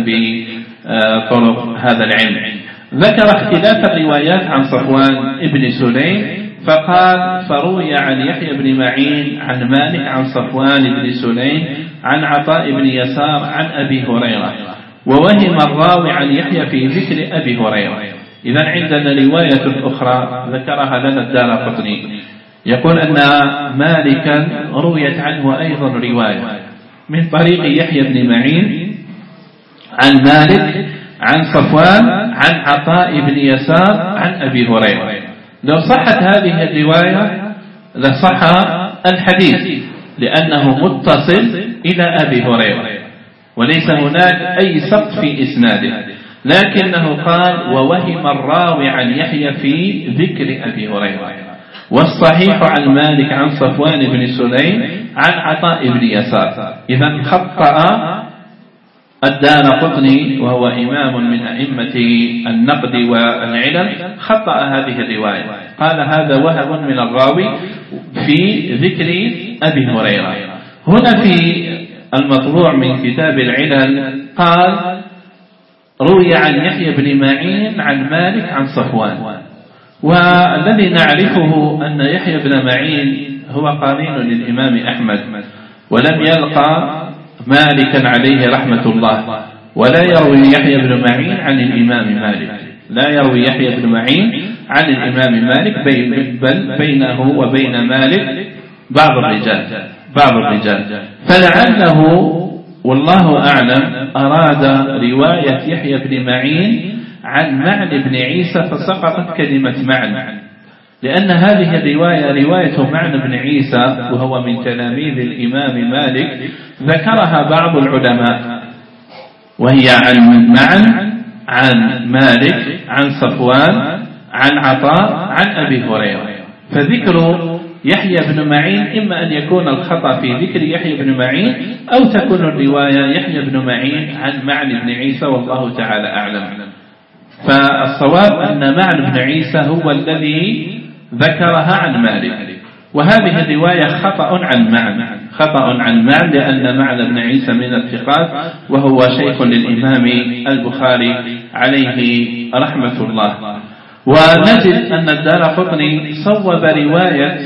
بطرق هذا العلم. ذكر اختلاف الروايات عن صفوان ابن سليم فقال: فروي عن يحيى بن معين عن مالك عن صفوان بن سليم عن عطاء بن يسار عن أبي هريرة، ووهم الراوي عن يحيى في ذكر أبي هريرة. إذن عندنا رواية أخرى ذكرها لنا الدارقطني، يقول أن مالكا رويت عنه أيضا رواية من طريق يحيى بن معين عن مالك عن صفوان عن عطاء بن يسار عن أبي هريرة. لو صحت هذه الرواية لصح الحديث لأنه متصل إلى أبي هريرة وليس هناك أي سقط في إسناده، لكنه قال: ووهم الراوي عن يحيى في ذكر أبي هريرة. والصحيح عن مالك عن صفوان بن سليم عن عطاء بن يسار. إذن خطأ الدارقطني وهو إمام من أئمة النقد والعلل، خطأ هذه الرواية، قال: هذا وهم من الراوي في ذكر أبي هريرة. هنا في المطبوع من كتاب العلل قال: روي عن يحيى بن معين عن مالك عن صفوان. والذي نعرفه أن يحيى بن معين هو قرين للإمام أحمد، ولم يلقى مالكا عليه رحمة الله، ولا يروي يحيى بن معين عن الإمام مالك، لا يروي يحيى بن معين عن الإمام مالك، بل بينه وبين مالك بعض الرجال بعض الرجال فلعله والله أعلم أراد رواية يحيى بن معين عن معن بن عيسى فسقطت كلمة معن، لأن هذه الرواية رواية معن بن عيسى وهو من تلاميذ الإمام مالك ذكرها بعض العلماء وهي عن معن عن مالك عن صفوان عن عطاء عن أبي هريرة. فذكر يحيى بن معين إما أن يكون الخطأ في ذكر يحيى بن معين أو تكون الرواية يحيى بن معين عن معن بن عيسى، والله تعالى أعلم. فالصواب أن معن بن عيسى هو الذي ذكرها عن مالك، وهذه الرواية خطأ عن معن، خطأ عن معن لأن معن بن عيسى من الثقات وهو شيخ للإمام البخاري عليه رحمة الله. ونجد أن الدارقطني صوب رواية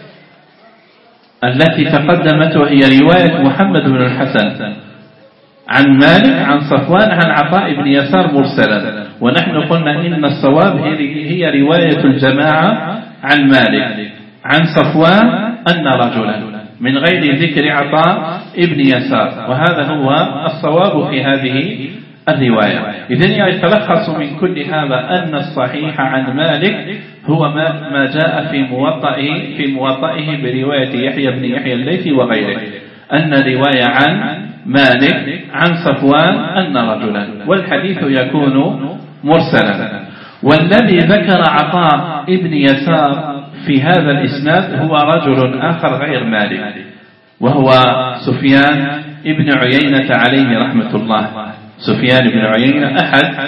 التي تقدمت وهي رواية محمد بن الحسن عن مالك عن صفوان عن عطاء بن يسار مرسلا، ونحن قلنا إن الصواب هي رواية الجماعة عن مالك عن صفوان أن رجلا من غير ذكر عطاء ابن يسار، وهذا هو الصواب في هذه الرواية. إذن يتلخص من كل هذا أن الصحيح عن مالك هو ما, ما جاء في موطئه في موطئه برواية يحيى بن يحيى الليثي وغيره، أن رواية عن مالك عن صفوان أن رجلا، والحديث يكون مرسلا. والذي ذكر عطاء ابن يسار في هذا الإسناد هو رجل آخر غير مالك، وهو سفيان ابن عيينة عليه رحمة الله. سفيان بن عيينة أحد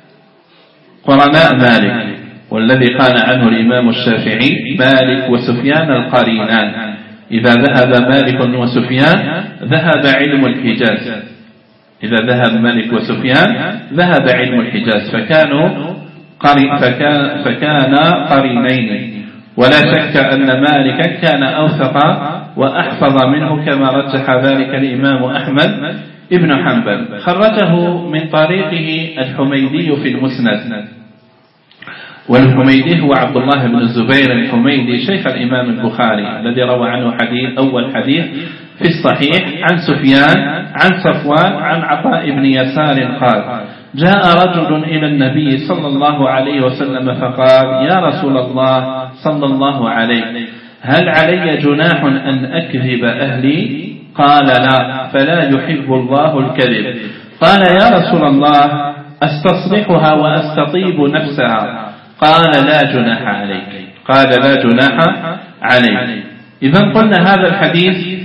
قرناء مالك، والذي قال عنه الإمام الشافعي مالك وسفيان القرينان، إذا ذهب مالك وسفيان ذهب علم الحجاز، إذا ذهب مالك وسفيان ذهب علم الحجاز، فكانوا قري فكان, فكان قرينين. ولا شك أن مالكا كان أوثق وأحفظ منه كما رجح ذلك الإمام أحمد ابن حنبل. خرجه من طريقه الحميدي في المسند، والحميدي هو عبد الله بن الزبير الحميدي شيخ الإمام البخاري الذي روى عنه حديث أول حديث في الصحيح عن سفيان عن صفوان عن عطاء بن يسار قال: جاء رجل إلى النبي صلى الله عليه وسلم فقال: يا رسول الله صلى الله عليه، هل علي جناح أن أكذب أهلي؟ قال: لا، فلا يحب الله الكذب. قال: يا رسول الله أستصلحها وأستطيب نفسها؟ قال: لا جناح عليك. قال: لا جناح عليك. إذن قلنا هذا الحديث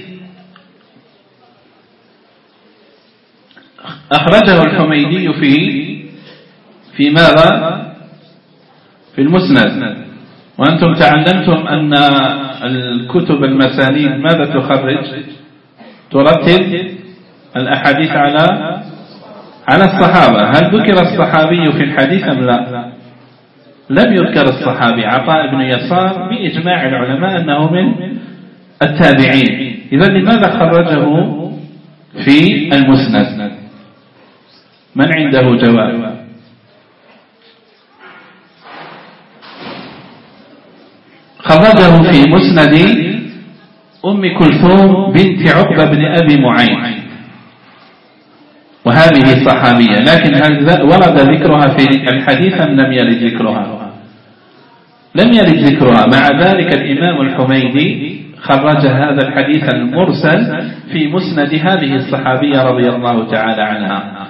أخرجه الحميدي في في ماذا؟ في المسند. وأنتم تعلمتم أن الكتب المسانيد ماذا تخرج؟ ترتب الأحاديث على على الصحابة. هل ذكر الصحابي في الحديث أم لا؟ لم يذكر الصحابي. عطاء بن يسار بإجماع العلماء أنه من التابعين. إذن لماذا خرجه في المسند؟ من عنده جواب؟ خرجه في مسند أم كلثوم بنت عقبة بن أبي معين، وهذه صحابية، لكن هل ورد ذكرها في الحديث أم لم يرد ذكرها؟ لم يرد ذكرها. مع ذلك الإمام الحميدي خرج هذا الحديث المرسل في مسند هذه الصحابية رضي الله تعالى عنها.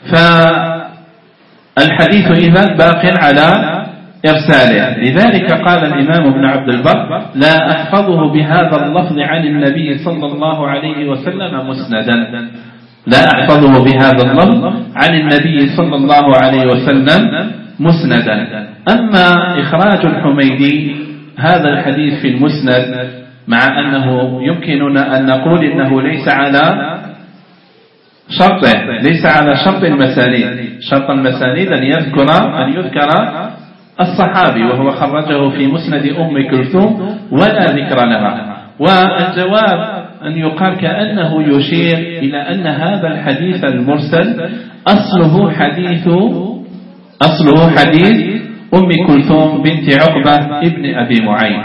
فالحديث إذن باق على إرساله. لذلك قال الإمام ابن عبد البر: لا أحفظه بهذا اللفظ عن النبي صلى الله عليه وسلم مسندا. لا أحفظه بهذا اللفظ عن النبي صلى الله عليه وسلم مسندا. أما إخراج الحميدي هذا الحديث في المسند، مع أنه يمكننا أن نقول إنه ليس على شرطه، ليس على شرط المسانيد. شرط المسانيد أن يذكر أن يذكر الصحابي، وهو خرجه في مسند أم كلثوم ولا ذكر لها. والجواب أن يقال كأنه يشير إلى أن هذا الحديث المرسل أصله حديث أصله حديث أم كلثوم بنت عقبة ابن أبي معين،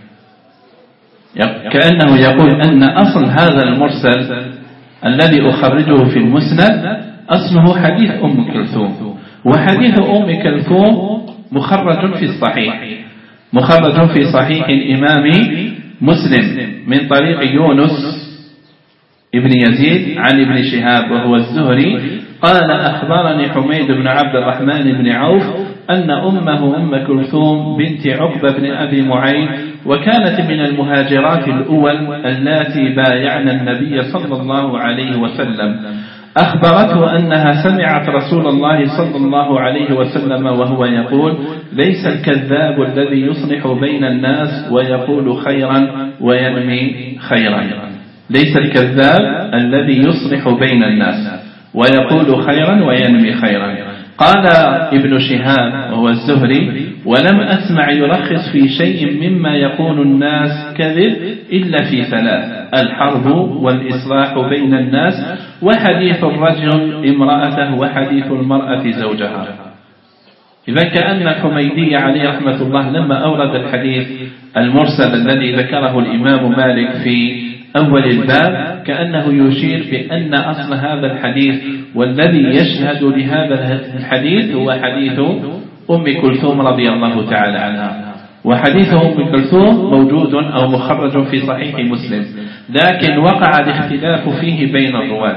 كأنه يقول أن أصل هذا المرسل الذي أخرجه في المسند أصله حديث أم كلثوم. وحديث أم كلثوم مخرج في الصحيح، مخرج في صحيح الإمام مسلم من طريق يونس ابن يزيد عن ابن شهاب وهو الزهري قال أخبرني حميد بن عبد الرحمن بن عوف أن أمه أم كلثوم بنت عقبة بن أبي معيط وكانت من المهاجرات الأول اللاتي بايعن النبي صلى الله عليه وسلم أخبرته أنها سمعت رسول الله صلى الله عليه وسلم وهو يقول ليس الكذاب الذي يصلح بين الناس ويقول خيرا وينمي خيرا. ليس الكذاب الذي يصلح بين الناس ويقول خيرا وينمي خيرا. قال ابن شهاب وهو الزهري ولم أسمع يرخص في شيء مما يقول الناس كذب إلا في ثلاث: الحرب والإصلاح بين الناس وحديث الرجل امرأته وحديث المرأة زوجها. إذا كأن الحميدي عليه رحمة الله لما أورد الحديث المرسل الذي ذكره الإمام مالك في أول الباب كأنه يشير بأن أصل هذا الحديث والذي يشهد لهذا الحديث هو حديث أم كلثوم رضي الله تعالى عنها. وحديث أم كلثوم موجود أو مخرج في صحيح مسلم، لكن وقع الاختلاف فيه بين الرواة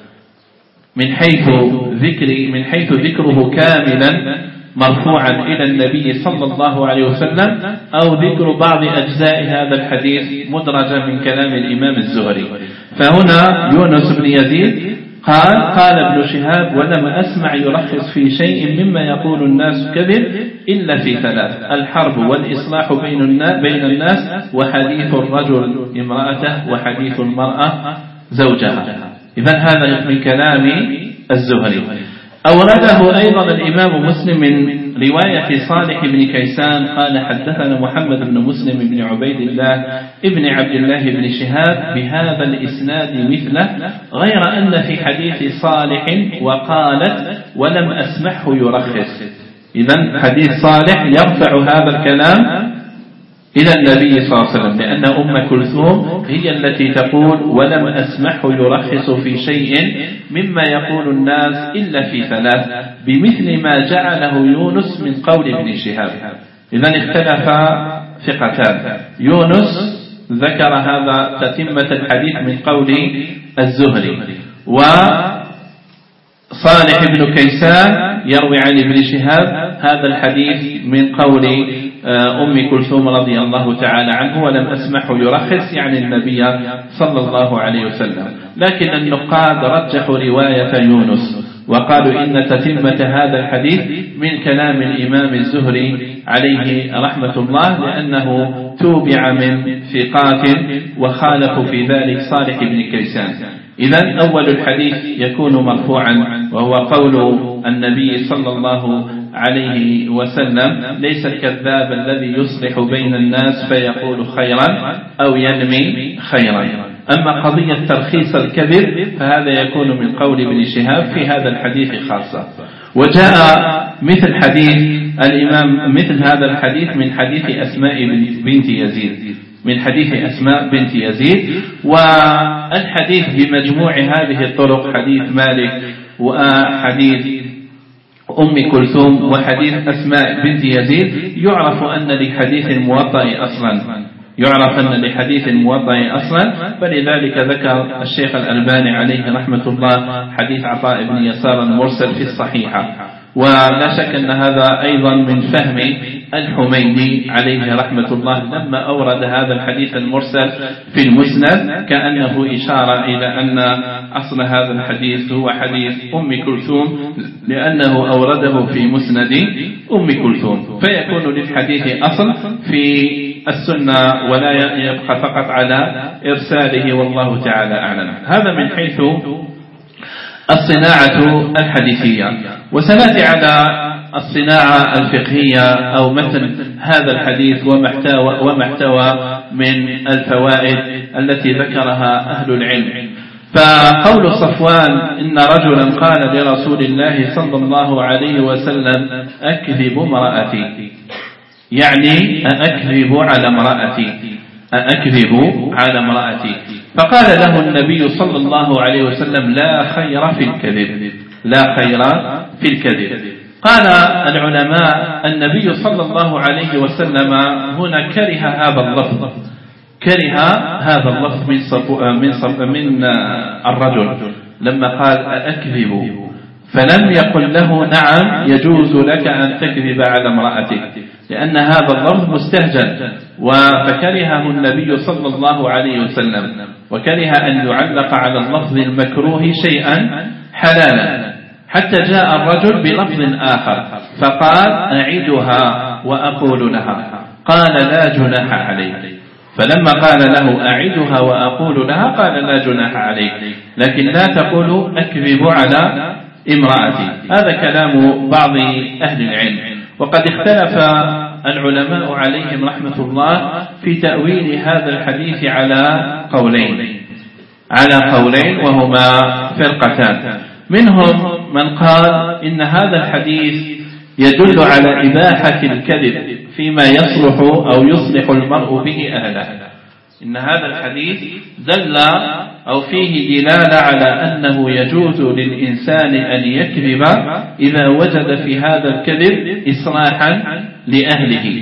من حيث ذكر من حيث ذكره كاملا مرفوعا إلى النبي صلى الله عليه وسلم أو ذكر بعض أجزاء هذا الحديث مدرجة من كلام الإمام الزهري. فهنا يونس بن يزيد قال قال ابن شهاب ولم أسمع يرخص في شيء مما يقول الناس كذب إلا في ثلاث: الحرب والإصلاح بين الناس وحديث الرجل امرأته وحديث المرأة زوجها. إذن هذا من كلام الزهري. أورده أيضا الإمام مسلم من رواية صالح بن كيسان قال حدثنا محمد بن مسلم بن عبيد الله ابن عبد الله بن شهاب بهذا الإسناد مثله، غير أن في حديث صالح وقالت ولم أسمعه يرخص. إذن حديث صالح يرفع هذا الكلام إلى النبي صلى الله عليه وسلم، لأن أم كلثوم هي التي تقول ولم أسمعه يرخص في شيء مما يقول الناس إلا في ثلاث، بمثل ما جعله يونس من قول ابن شهاب. إذن اختلف ثقتان، يونس ذكر هذا تتمة الحديث من قول الزهري، وصالح بن كيسان يروي عن ابن شهاب هذا الحديث من قول أم كلثوم رضي الله تعالى عنه ولم أسمعه يرخص يعني النبي صلى الله عليه وسلم. لكن النقاد رجحوا رواية يونس وقالوا إن تتمة هذا الحديث من كلام الإمام الزهري عليه رحمة الله، لأنه توبع من ثقات وخالف في ذلك صالح بن كيسان. إذن أول الحديث يكون مرفوعا وهو قول النبي صلى الله عليه وسلم ليس الكذاب الذي يصلح بين الناس فيقول خيرا أو ينمي خيرا. أما قضية ترخيص الكذب فهذا يكون من قول ابن شهاب في هذا الحديث خاصة. وجاء مثل حديث الإمام مثل هذا الحديث من حديث أسماء بنت يزيد من حديث أسماء بنت يزيد. والحديث بمجموع هذه الطرق حديث مالك وحديث أم كلثوم وحديث أسماء بنت يزيد يعرف أن لحديث الموطأ أصلا يعرف أن لحديث الموطأ أصلا فلذلك ذكر الشيخ الألباني عليه رحمة الله حديث عطاء بن يسار المرسل في الصحيحة. ولا شك أن هذا أيضا من فهم الحميدي عليه رحمة الله لما أورد هذا الحديث المرسل في المسند كأنه إشارة إلى أن أصل هذا الحديث هو حديث أم كلثوم لأنه أورده في مسند أم كلثوم، فيكون للحديث أصل في السنة ولا يبقى فقط على إرساله والله تعالى أعلم. هذا من حيث الصناعة الحديثية. وسنأتي على الصناعة الفقهية أو مثل هذا الحديث ومحتوى ومحتوى من الفوائد التي ذكرها أهل العلم. فقول صفوان إن رجلا قال لرسول الله صلى الله عليه وسلم أكذب امرأتي، يعني أكذب على امرأتي أكذب على امرأتي فقال له النبي صلى الله عليه وسلم لا خير في الكذب لا خير في الكذب. قال العلماء النبي صلى الله عليه وسلم هنا كره هذا اللفظ كره هذا اللفظ من صفو من صف من الرجل لما قال أكذب، فلم يقل له نعم يجوز لك أن تكذب على امرأتك، لأن هذا اللفظ مستهجن، فكرهه النبي صلى الله عليه وسلم، وكره أن يعلق على اللفظ المكروه شيئا حلالا، حتى جاء الرجل بلفظ آخر فقال أعدها وأقول لها، قال لا جناح عليك. فلما قال له أعدها وأقول لها قال لا جناح عليك، لكن لا تقول أكذب على امرأتي. هذا كلام بعض أهل العلم، وقد اختلف العلماء عليهم رحمة الله في تأويل هذا الحديث على قولين على قولين وهما فرقتان. منهم من قال إن هذا الحديث يدل على إباحة الكذب فيما يصلح أو يصلح المرء به أهله، إن هذا الحديث دل أو فيه دلالة على أنه يجوز للإنسان أن يكذب إذا وجد في هذا الكذب إصلاحا لأهله.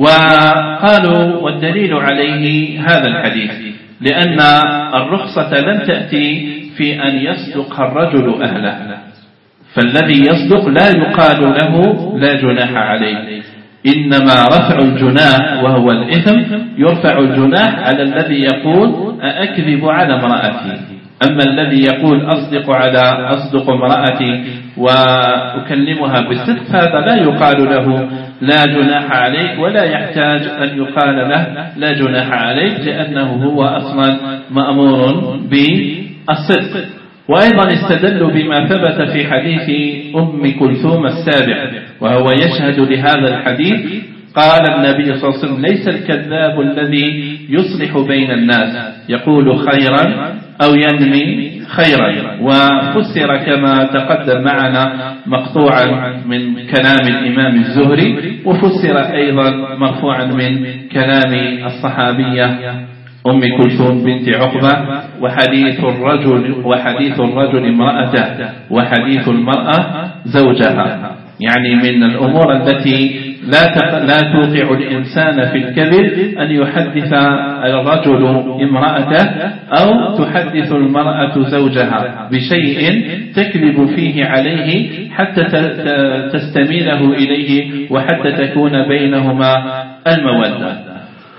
وقالوا والدليل عليه هذا الحديث، لأن الرخصة لم تأتي في أن يصدق الرجل أهله، فالذي يصدق لا يقال له لا جناح عليه، إنما رفع الجناح وهو الإثم يرفع الجناح على الذي يقول أكذب على امرأتي. أما الذي يقول أصدق على أصدق امرأتي وأكلمها بالصدق هذا لا يقال له لا جناح عليك، ولا يحتاج أن يقال له لا جناح عليك، لأنه هو أصلا مأمور بالصدق. وأيضا استدلوا بما ثبت في حديث أم كلثوم السابق، وهو يشهد لهذا الحديث. قال النبي صلى الله عليه وسلم ليس الكذاب الذي يصلح بين الناس يقول خيرا أو ينمي خيرا، وفسر كما تقدم معنا مقطوعا من كلام الإمام الزهري، وفسر أيضا مرفوعا من كلام الصحابية أم كلثوم بنت عقبة. وحديث الرجل وحديث الرجل امرأته وحديث المرأة زوجها، يعني من الأمور التي لا لا توقع الإنسان في الكذب أن يحدث الرجل امرأته أو تحدث المرأة زوجها بشيء تكذب فيه عليه حتى تستميله إليه وحتى تكون بينهما المودة.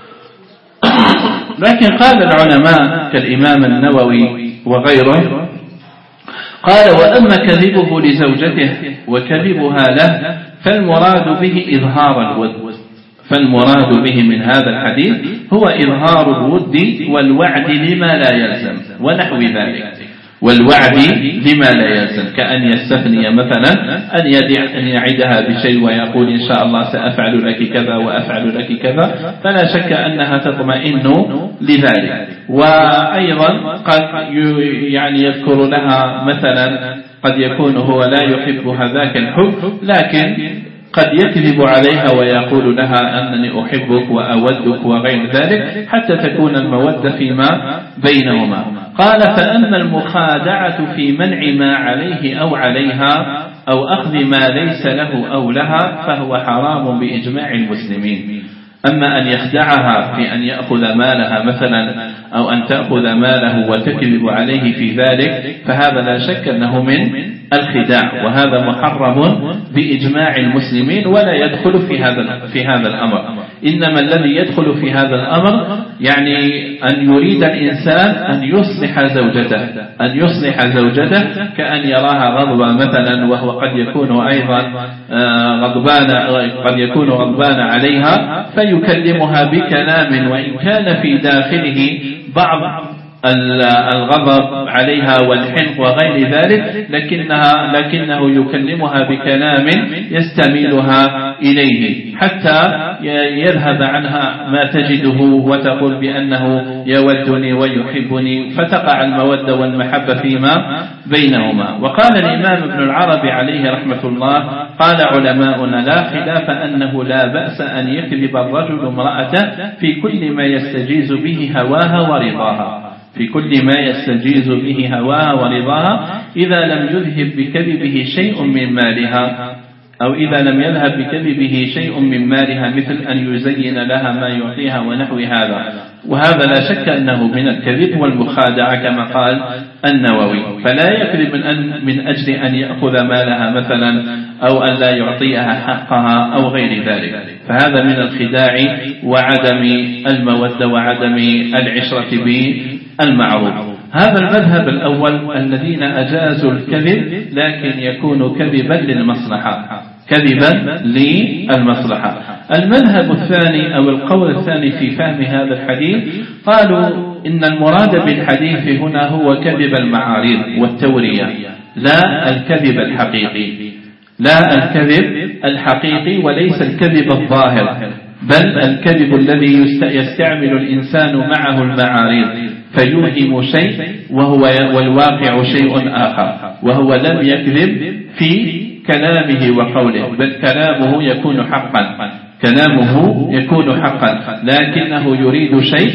لكن قال العلماء كالإمام النووي وغيره، قال وأما كذبه لزوجته وكذبها له فالمراد به إظهار الود، فالمراد به من هذا الحديث هو إظهار الود والوعد لما لا يلزم ونحو ذلك، والوعد لما لا يلزم، كأن يستثني مثلا أن يدع أن يعدها بشيء ويقول إن شاء الله سأفعل لك كذا وأفعل لك كذا، فلا شك أنها تطمئن لذلك. وأيضا قد يعني يذكر لها مثلا قد يكون هو لا يحبها ذاك الحب، لكن قد يكذب عليها ويقول لها أنني أحبك وأودك وغير ذلك حتى تكون المودة فيما بينهما. قال فأما المخادعة في منع ما عليه أو عليها أو أخذ ما ليس له أو لها فهو حرام بإجماع المسلمين. أما أن يخدعها في أن يأخذ مالها مثلا أو أن تأخذ ماله وتكذب عليه في ذلك فهذا لا شك أنه من الخداع، وهذا محرم بإجماع المسلمين ولا يدخل في هذا في هذا الأمر. إنما الذي يدخل في هذا الأمر يعني أن يريد الإنسان أن يصلح زوجته أن يصلح زوجته كأن يراها غضبة مثلا وهو قد يكون أيضا غضبان قد يكون غضبان عليها فيكلمها بكلام وإن كان في داخله بعض الغضب عليها والحنق وغير ذلك، لكنها لكنه يكلمها بكلام يستميلها إليه حتى يذهب عنها ما تجده وتقول بأنه يودني ويحبني، فتقع المودة والمحبة فيما بينهما. وقال الإمام ابن العربي عليه رحمة الله قال علماؤنا لا خلاف أنه لا بأس أن يكذب الرجل امرأته في كل ما يستجيز به هواها ورضاها في كل ما يستجيز به هواها ورضاها إذا لم يذهب بكذبه شيء من مالها أو إذا لم يذهب بكذبه شيء من مالها مثل أن يزين لها ما يعطيها ونحو هذا، وهذا لا شك أنه من الكذب والمخادعة كما قال النووي. فلا يكذب من, أن من أجل أن يأخذ مالها مثلا أو أن لا يعطيها حقها أو غير ذلك، فهذا من الخداع وعدم المودة وعدم العشرة بالمعروف. هذا المذهب الأول الذين أجازوا الكذب لكن يكون كذبا للمصلحة، كذبا للمصلحة. المذهب الثاني أو القول الثاني في فهم هذا الحديث قالوا إن المراد بالحديث هنا هو كذب المعارض والتورية، لا الكذب الحقيقي، لا الكذب الحقيقي وليس الكذب الظاهر، بل الكذب الذي يستعمل الإنسان معه المعارض فيوهم شيء وهو والواقع شيء آخر، وهو لم يكذب في كلامه وقوله، بل كلامه يكون حقا، كلامه يكون حقا لكنه يريد شيء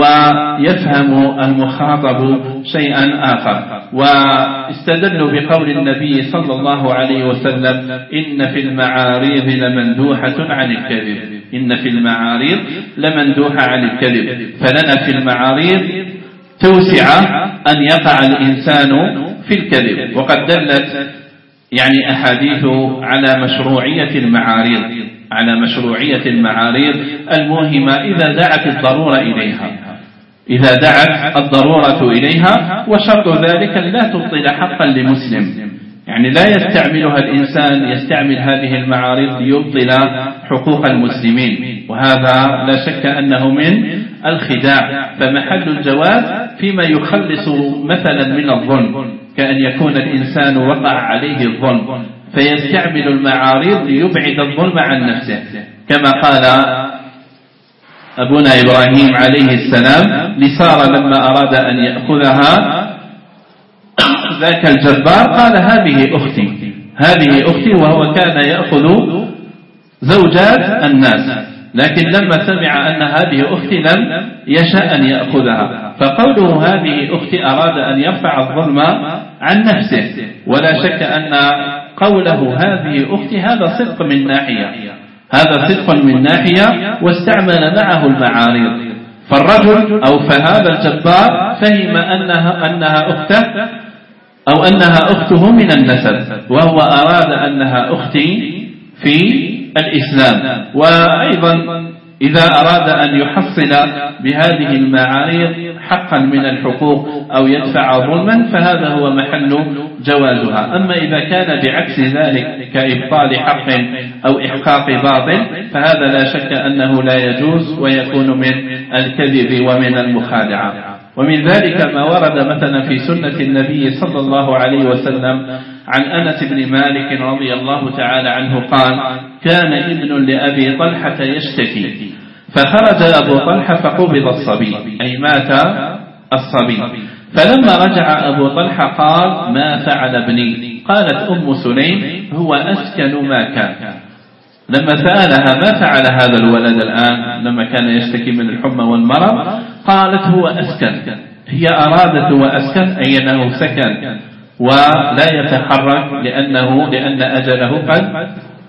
ويفهم المخاطب شيئا آخر. واستدلوا بقول النبي صلى الله عليه وسلم إن في المعاريض لمندوحة عن الكذب، إن في المعاريض لمندوحة عن الكذب. فلنا في المعاريض توسع أن يقع الإنسان في الكذب، وقد دلت يعني أحاديث على مشروعية المعاريض، على مشروعية المعاريض الموهمة إذا دعت الضرورة إليها، إذا دعت الضرورة إليها، وشرط ذلك لا تبطل حقا لمسلم، يعني لا يستعملها الإنسان يستعمل هذه المعاريض ليبطل حقوق المسلمين، وهذا لا شك أنه من الخداع. فمحل الجواز فيما يخلص مثلا من الظلم، كأن يكون الإنسان وقع عليه الظلم فيستعمل المعاريض ليبعد الظلم عن نفسه، كما قال أبونا إبراهيم عليه السلام لسارة لما أراد أن يأخذها ذاك الجبار قال هذه أختي، هذه أختي، وهو كان يأخذ زوجات الناس، لكن لما سمع أن هذه أختي لم يشاء أن يأخذها، فقوله هذه أختي أراد أن يرفع الظلم عن نفسه. ولا شك أن قوله هذه أختي هذا صدق من ناحية، هذا صدق من ناحية، واستعمل معه المعاريض. فالرجل أو فهذا الجبار فهم أنها, أنها أخته أو أنها أخته من النسب، وهو أراد أنها أختي في الإسلام. وأيضا إذا أراد أن يحصل بهذه المعاريض حقا من الحقوق أو يدفع ظلما فهذا هو محل جوازها. أما إذا كان بعكس ذلك كإبطال حق أو إحقاق باطل فهذا لا شك أنه لا يجوز ويكون من الكذب ومن المخادعة. ومن ذلك ما ورد مثلا في سنة النبي صلى الله عليه وسلم عن أنس بن مالك رضي الله تعالى عنه قال كان ابن لأبي طلحة يشتكي فخرج أبو طلحة فقبض الصبي أي مات الصبي، فلما رجع أبو طلحة قال ما فعل ابني؟ قالت أم سليم هو أسكن ما كان. لما سألها ما فعل هذا الولد الآن لما كان يشتكي من الحمى والمرض قالت هو أسكن، هي أرادت هو أسكن أي أنه سكن ولا يتحرك لأنه لأن أجله قد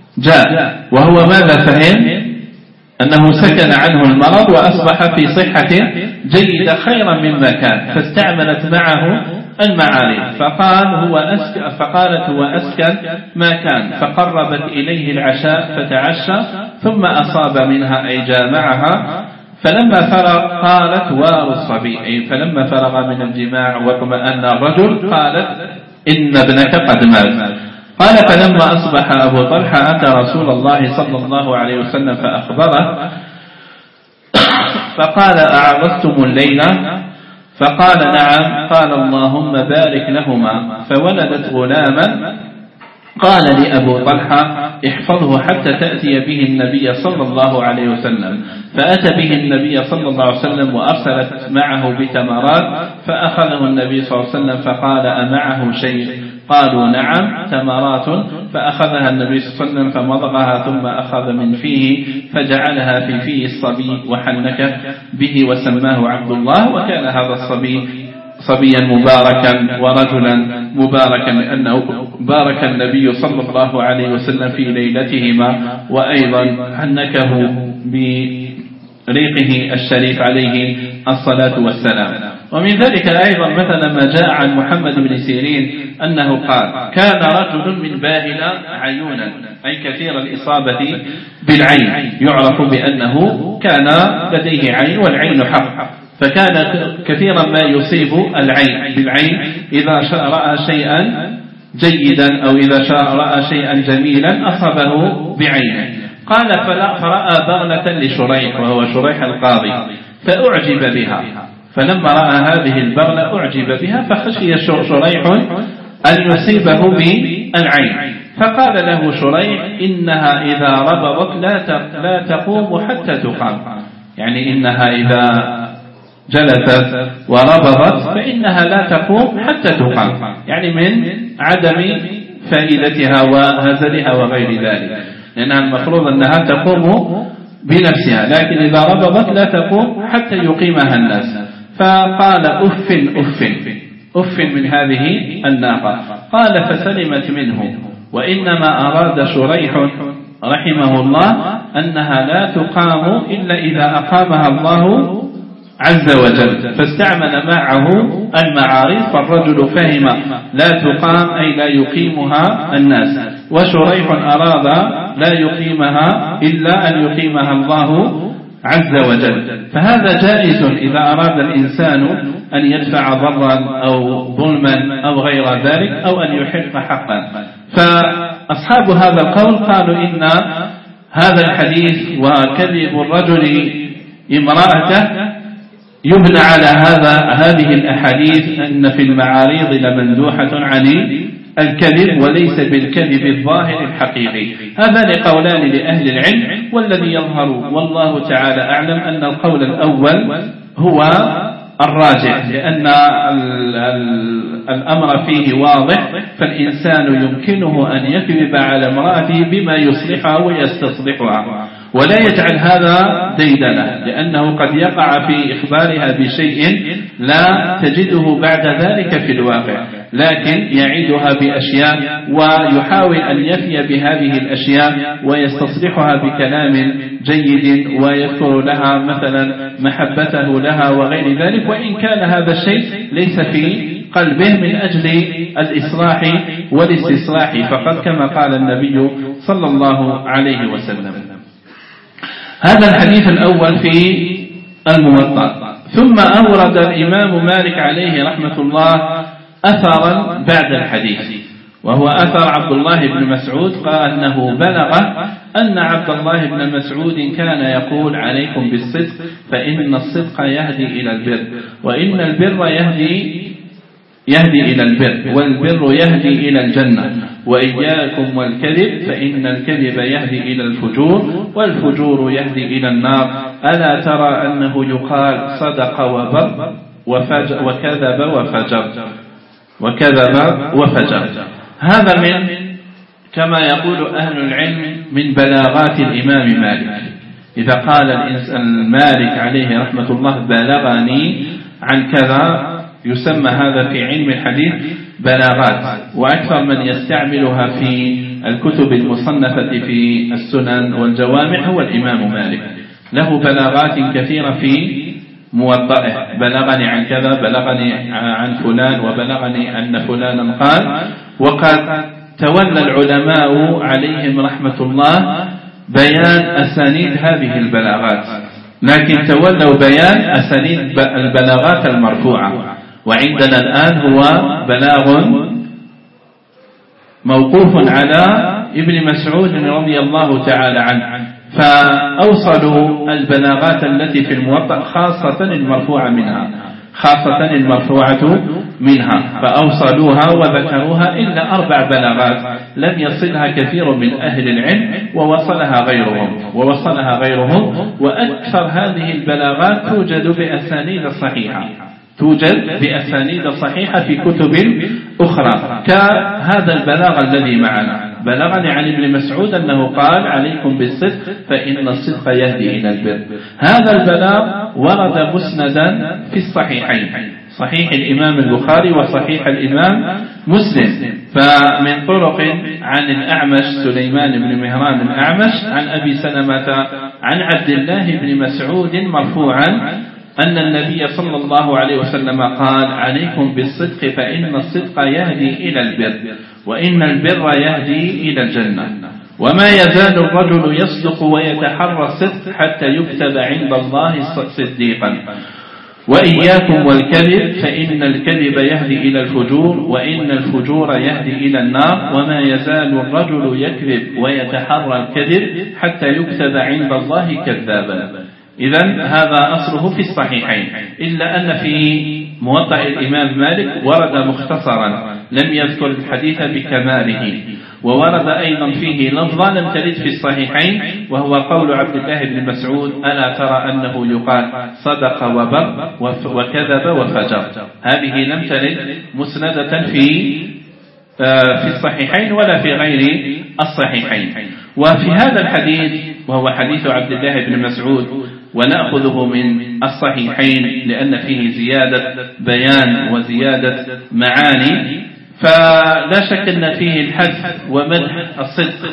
جاء، وهو ماذا فهم؟ أنه سكن عنه المرض وأصبح في صحة جيدة خيرا مما كان، فاستعملت معه المعارف فقال هو أسكن، فقالت هو أسكن ما كان، فقربت إليه العشاء فتعشى ثم أصاب منها أي جامعها، فلما فرغ قالت وار الصبي أي فلما فرغ من الجماع واطمأن الرجل قالت إن ابنك قد مات. قال فلما أصبح أبو طلحة أتى رسول الله صلى الله عليه وسلم فأخبره فقال أعرضتم الليلة؟ فقال نعم. قال اللهم بارك لهما، فولدت غلاما. قال لأبو طلحة احفظه حتى تأتي به النبي صلى الله عليه وسلم، فأتى به النبي صلى الله عليه وسلم وأرسلت معه بتمرات، فأخذه النبي صلى الله عليه وسلم فقال أمعه شيء؟ قالوا نعم تمرات، فأخذها النبي صلى الله عليه وسلم فمضغها ثم أخذ من فيه فجعلها في فيه الصبي وحنك به وسماه عبد الله، وكان هذا الصبي صبيا مباركا ورجلا مباركا، لأنه بارك النبي صلى الله عليه وسلم في ليلتهما، وأيضا حنكه بريقه الشريف عليه الصلاة والسلام. ومن ذلك أيضا مثلا ما جاء عن محمد بن سيرين أنه قال: كان رجل من باهلة عيونا، أي كثير الإصابة بالعين، يعرف بأنه كان لديه عين والعين حق، فكان كثيرا ما يصيب العين بالعين إذا رأى شيئا جيدا أو إذا رأى شيئا جميلا أصابه بعينه. قال: فرأى بغلة لشريح، وهو شريح القاضي، فأعجب بها، فلما رأى هذه البغلة أعجب بها، فخشي شريح أن يصيبه بالعين، فقال له شريح: إنها إذا ربضت لا تقوم حتى تقام، يعني إنها إذا جلست وربضت فإنها لا تقوم حتى تقام، يعني من عدم فائدتها وهزلها وغير ذلك، لأنها المفروض أنها تقوم بنفسها، لكن إذا ربضت لا تقوم حتى يقيمها الناس. فقال: أف أف أف من هذه الناقة. قال: فسلمت منه، وإنما أراد شريح رحمه الله أنها لا تقام إلا إذا أقامها الله عز وجل، فاستعمل معه المعارف، فالرجل فهم لا تقام أي لا يقيمها الناس، وشريح أراد لا يقيمها إلا أن يقيمها الله عز وجل. فهذا جائز إذا أراد الإنسان أن يدفع ضرا أو ظلما أو غير ذلك، أو أن يحق حقا. فأصحاب هذا القول قالوا إن هذا الحديث وكذب الرجل امرأته يبنى على هذا هذه الأحاديث أن في المعاريض لمندوحة عن الكذب وليس بالكذب الظاهر الحقيقي. هذان قولان لأهل العلم، والذي يظهر والله تعالى أعلم أن القول الأول هو الراجح، لأن الأمر فيه واضح، فالإنسان يمكنه أن يكذب على امرأته بما يصلحها ويستصلحها، ولا يجعل هذا ديدنة، لأنه قد يقع في إخبارها بشيء لا تجده بعد ذلك في الواقع، لكن يعيدها بأشياء ويحاول أن يفي بهذه الأشياء ويستصلحها بكلام جيد، ويذكر لها مثلا محبته لها وغير ذلك، وإن كان هذا الشيء ليس في قلبه من أجل الإصلاح والاستصلاح فقط، كما قال النبي صلى الله عليه وسلم. هذا الحديث الأول في الموطأ. ثم أورد الإمام مالك عليه رحمة الله أثرا بعد الحديث، وهو أثر عبد الله بن مسعود، قال أنه بلغ أن عبد الله بن مسعود كان يقول: عليكم بالصدق فإن الصدق يهدي إلى البر، وإن البر يهدي يهدي إلى البر، والبر يهدي إلى الجنة، وإياكم والكذب فإن الكذب يهدي إلى الفجور، والفجور يهدي إلى النار. ألا ترى أنه يقال صدق وبر وكذب وفجر وكذب وفجر. هذا من كما يقول أهل العلم من بلاغات الإمام مالك. إذا قال المالك عليه رحمة الله بلغني عن كذا، يسمى هذا في علم الحديث بلاغات، وأكثر من يستعملها في الكتب المصنفة في السنن والجوامع هو الإمام مالك، له بلاغات كثيرة في موطئه: بلغني عن كذا، بلغني عن فلان، وبلغني أن فلانا قال. وقد تولى العلماء عليهم رحمة الله بيان أسانيد هذه البلاغات، لكن تولوا بيان أسانيد البلاغات المرفوعة، وعندنا الآن هو بلاغ موقوف على ابن مسعود رضي الله تعالى عنه، فأوصلوا البلاغات التي في الموطأ خاصة المرفوعة منها خاصة المرفوعة منها فأوصلوها وذكروها إلا أربع بلاغات لم يصلها كثير من أهل العلم، ووصلها غيرهم ووصلها غيرهم وأكثر هذه البلاغات توجد بأسانيد صحيحة توجد بأسانيد صحيحة في كتب أخرى، كهذا البلاغ الذي معنا: بلغني عن ابن مسعود أنه قال: عليكم بالصدق فإن الصدق يهدي إلى البر. هذا البلاغ ورد مسندا في الصحيحين، صحيح الإمام البخاري وصحيح الإمام مسلم. فمن طرق عن الأعمش سليمان بن مهران الأعمش عن أبي سلمة عن عبد الله بن مسعود مرفوعا أن النبي صلى الله عليه وسلم قال: عليكم بالصدق فإن الصدق يهدي إلى البر، وإن البر يهدي إلى الجنة، وما يزال الرجل يصدق ويتحرى الصدق حتى يكتب عند الله صديقا، وإياكم والكذب فإن الكذب يهدي إلى الفجور، وإن الفجور يهدي إلى النار، وما يزال الرجل يكذب ويتحرى الكذب حتى يكتب عند الله كذابا. إذن هذا أصله في الصحيحين، إلا أن في موطأ الإمام مالك ورد مختصرا لم يذكر الحديث بكماله، وورد أيضا فيه لفظا لم ترد في الصحيحين، وهو قول عبد الله بن مسعود: ألا ترى أنه يقال صدق وبر وكذب وفجر. هذه لم ترد مسندة في في الصحيحين ولا في غير الصحيحين. وفي هذا الحديث، وهو حديث عبد الله بن مسعود، ونأخذه من الصحيحين لأن فيه زيادة بيان وزيادة معاني، فلا شك أن فيه الحث ومدح الصدق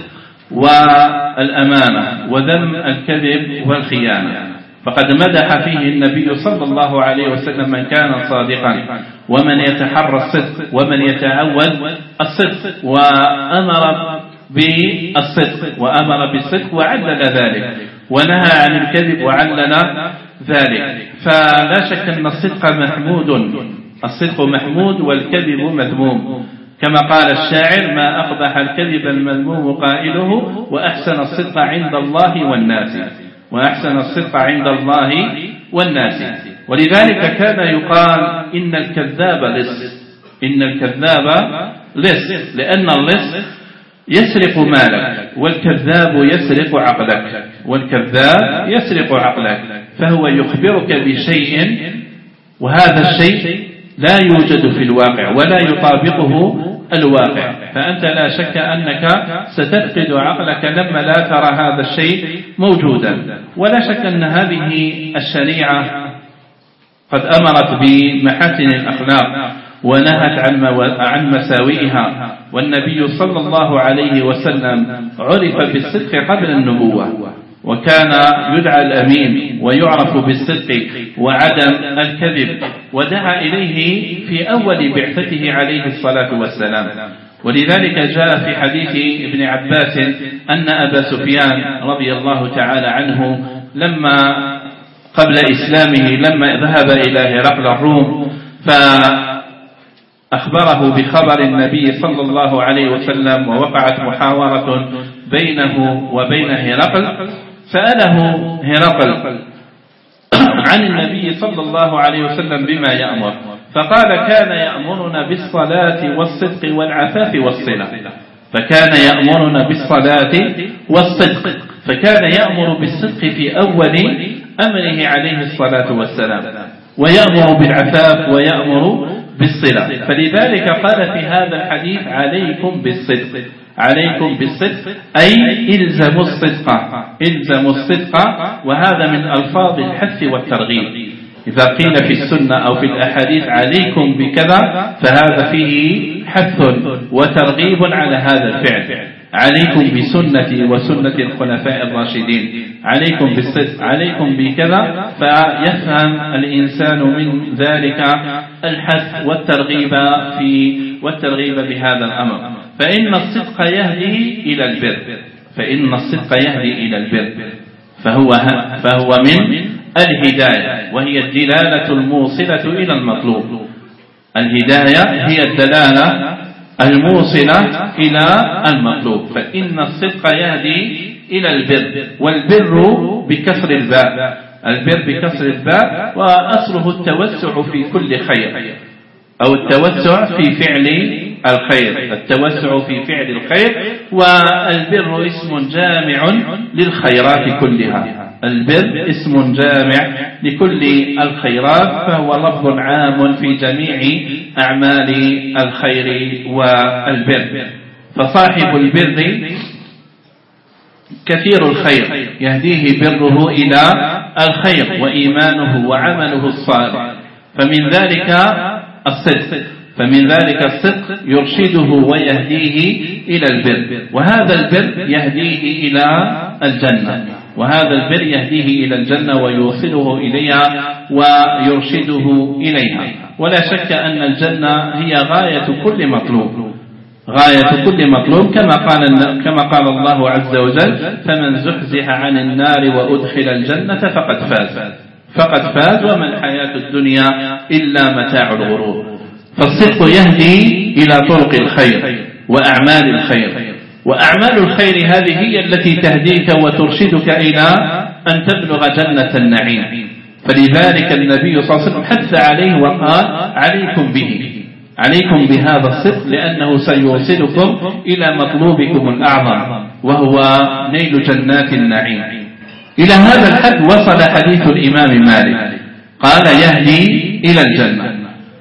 والأمانة وذم الكذب والخيانة. فقد مدح فيه النبي صلى الله عليه وسلم من كان صادقا ومن يتحرى الصدق ومن يتعود الصدق، وأمر بالصدق وأمر بالصدق وعلل ذلك، ونهى عن الكذب وعلل ذلك. فلا شك أن الصدق محمود، الصدق محمود والكذب مذموم، كما قال الشاعر: ما أقبح الكذب المذموم قائله، وأحسن الصدق عند الله والناس، وأحسن الصدق عند الله والناس. ولذلك كان يقال إن الكذاب لص، إن الكذاب لص، لأن اللص يسرق مالك، والكذاب يسرق عقلك، والكذاب يسرق عقلك، فهو يخبرك بشيء وهذا الشيء لا يوجد في الواقع ولا يطابقه الواقع، فأنت لا شك أنك ستفقد عقلك لما لا ترى هذا الشيء موجودا. ولا شك أن هذه الشريعة قد أمرت بمحاسن الأخلاق ونهت عن مساوئها، والنبي صلى الله عليه وسلم عرف بالصدق قبل النبوة، وكان يدعى الأمين ويعرف بالصدق وعدم الكذب، ودعا إليه في أول بعثته عليه الصلاة والسلام. ولذلك جاء في حديث ابن عباس أن أبا سفيان رضي الله تعالى عنه لما قبل إسلامه لما ذهب إلى هرقل الروم فأخبره بخبر النبي صلى الله عليه وسلم، ووقعت محاورة بينه وبين هرقل، سأله هرقل عن النبي صلى الله عليه وسلم بما يأمر، فقال: كان يأمرنا بالصلاة والصدق والعفاف والصلة. فكان يأمرنا بالصلاة والصدق، فكان يأمر بالصدق في أول أمره عليه الصلاة والسلام، ويأمر بالعفاف ويأمر بالصلة. فلذلك قال في هذا الحديث: عليكم بالصدق، عليكم بالصدق، أي إلزموا الصدق، إلزموا الصدق. وهذا من ألفاظ الحث والترغيب. إذا قيل في السنة أو في الأحاديث عليكم بكذا فهذا فيه حث وترغيب على هذا الفعل. عليكم بسنتي وسنة الخلفاء الراشدين، عليكم بالصدق، عليكم بكذا، فيفهم الإنسان من ذلك الحث والترغيب في والترغيب بهذا الأمر. فإن الصدق يهدي إلى البر، فإن الصدق يهدي إلى البر، فهو فهو من الهداية، وهي الدلالة الموصلة إلى المطلوب. الهداية هي الدلالة الموصلة إلى المطلوب. فإن الصدق يهدي إلى البر، والبر بكسر الباء، البر بكسر الباء، وأصله التوسع في كل خير، أو التوسع في فعل الخير، التوسع في فعل الخير. والبر اسم جامع للخيرات كلها، البر اسم جامع لكل الخيرات، فهو لفظ عام في جميع أعمال الخير والبر. فصاحب البر كثير الخير يهديه بره إلى الخير، وإيمانه وعمله الصالح فمن ذلك الصدق فمن ذلك الصدق يرشده ويهديه إلى البر، وهذا البر يهديه إلى الجنة وهذا البر يهديه إلى الجنة ويوصله إليها ويرشده إليها. ولا شك أن الجنة هي غاية كل مطلوب غاية كل مطلوب كما قال كما قال الله عز وجل: فمن زحزح عن النار وأدخل الجنة فقد فاز فقد فاز وما الحياة الدنيا إلا متاع الغرور. فالصدق يهدي إلى طرق الخير وأعمال الخير، وأعمال الخير هذه هي التي تهديك وترشدك إلى أن تبلغ جنة النعيم. فلذلك النبي صلى الله عليه وسلم حث عليه وقال: عليكم به عليكم بهذا الصدق لأنه سيوصلكم إلى مطلوبكم الأعظم وهو نيل جنات النعيم. إلى هذا الحد وصل حديث الإمام مالك، قال: يهدي إلى الجنة.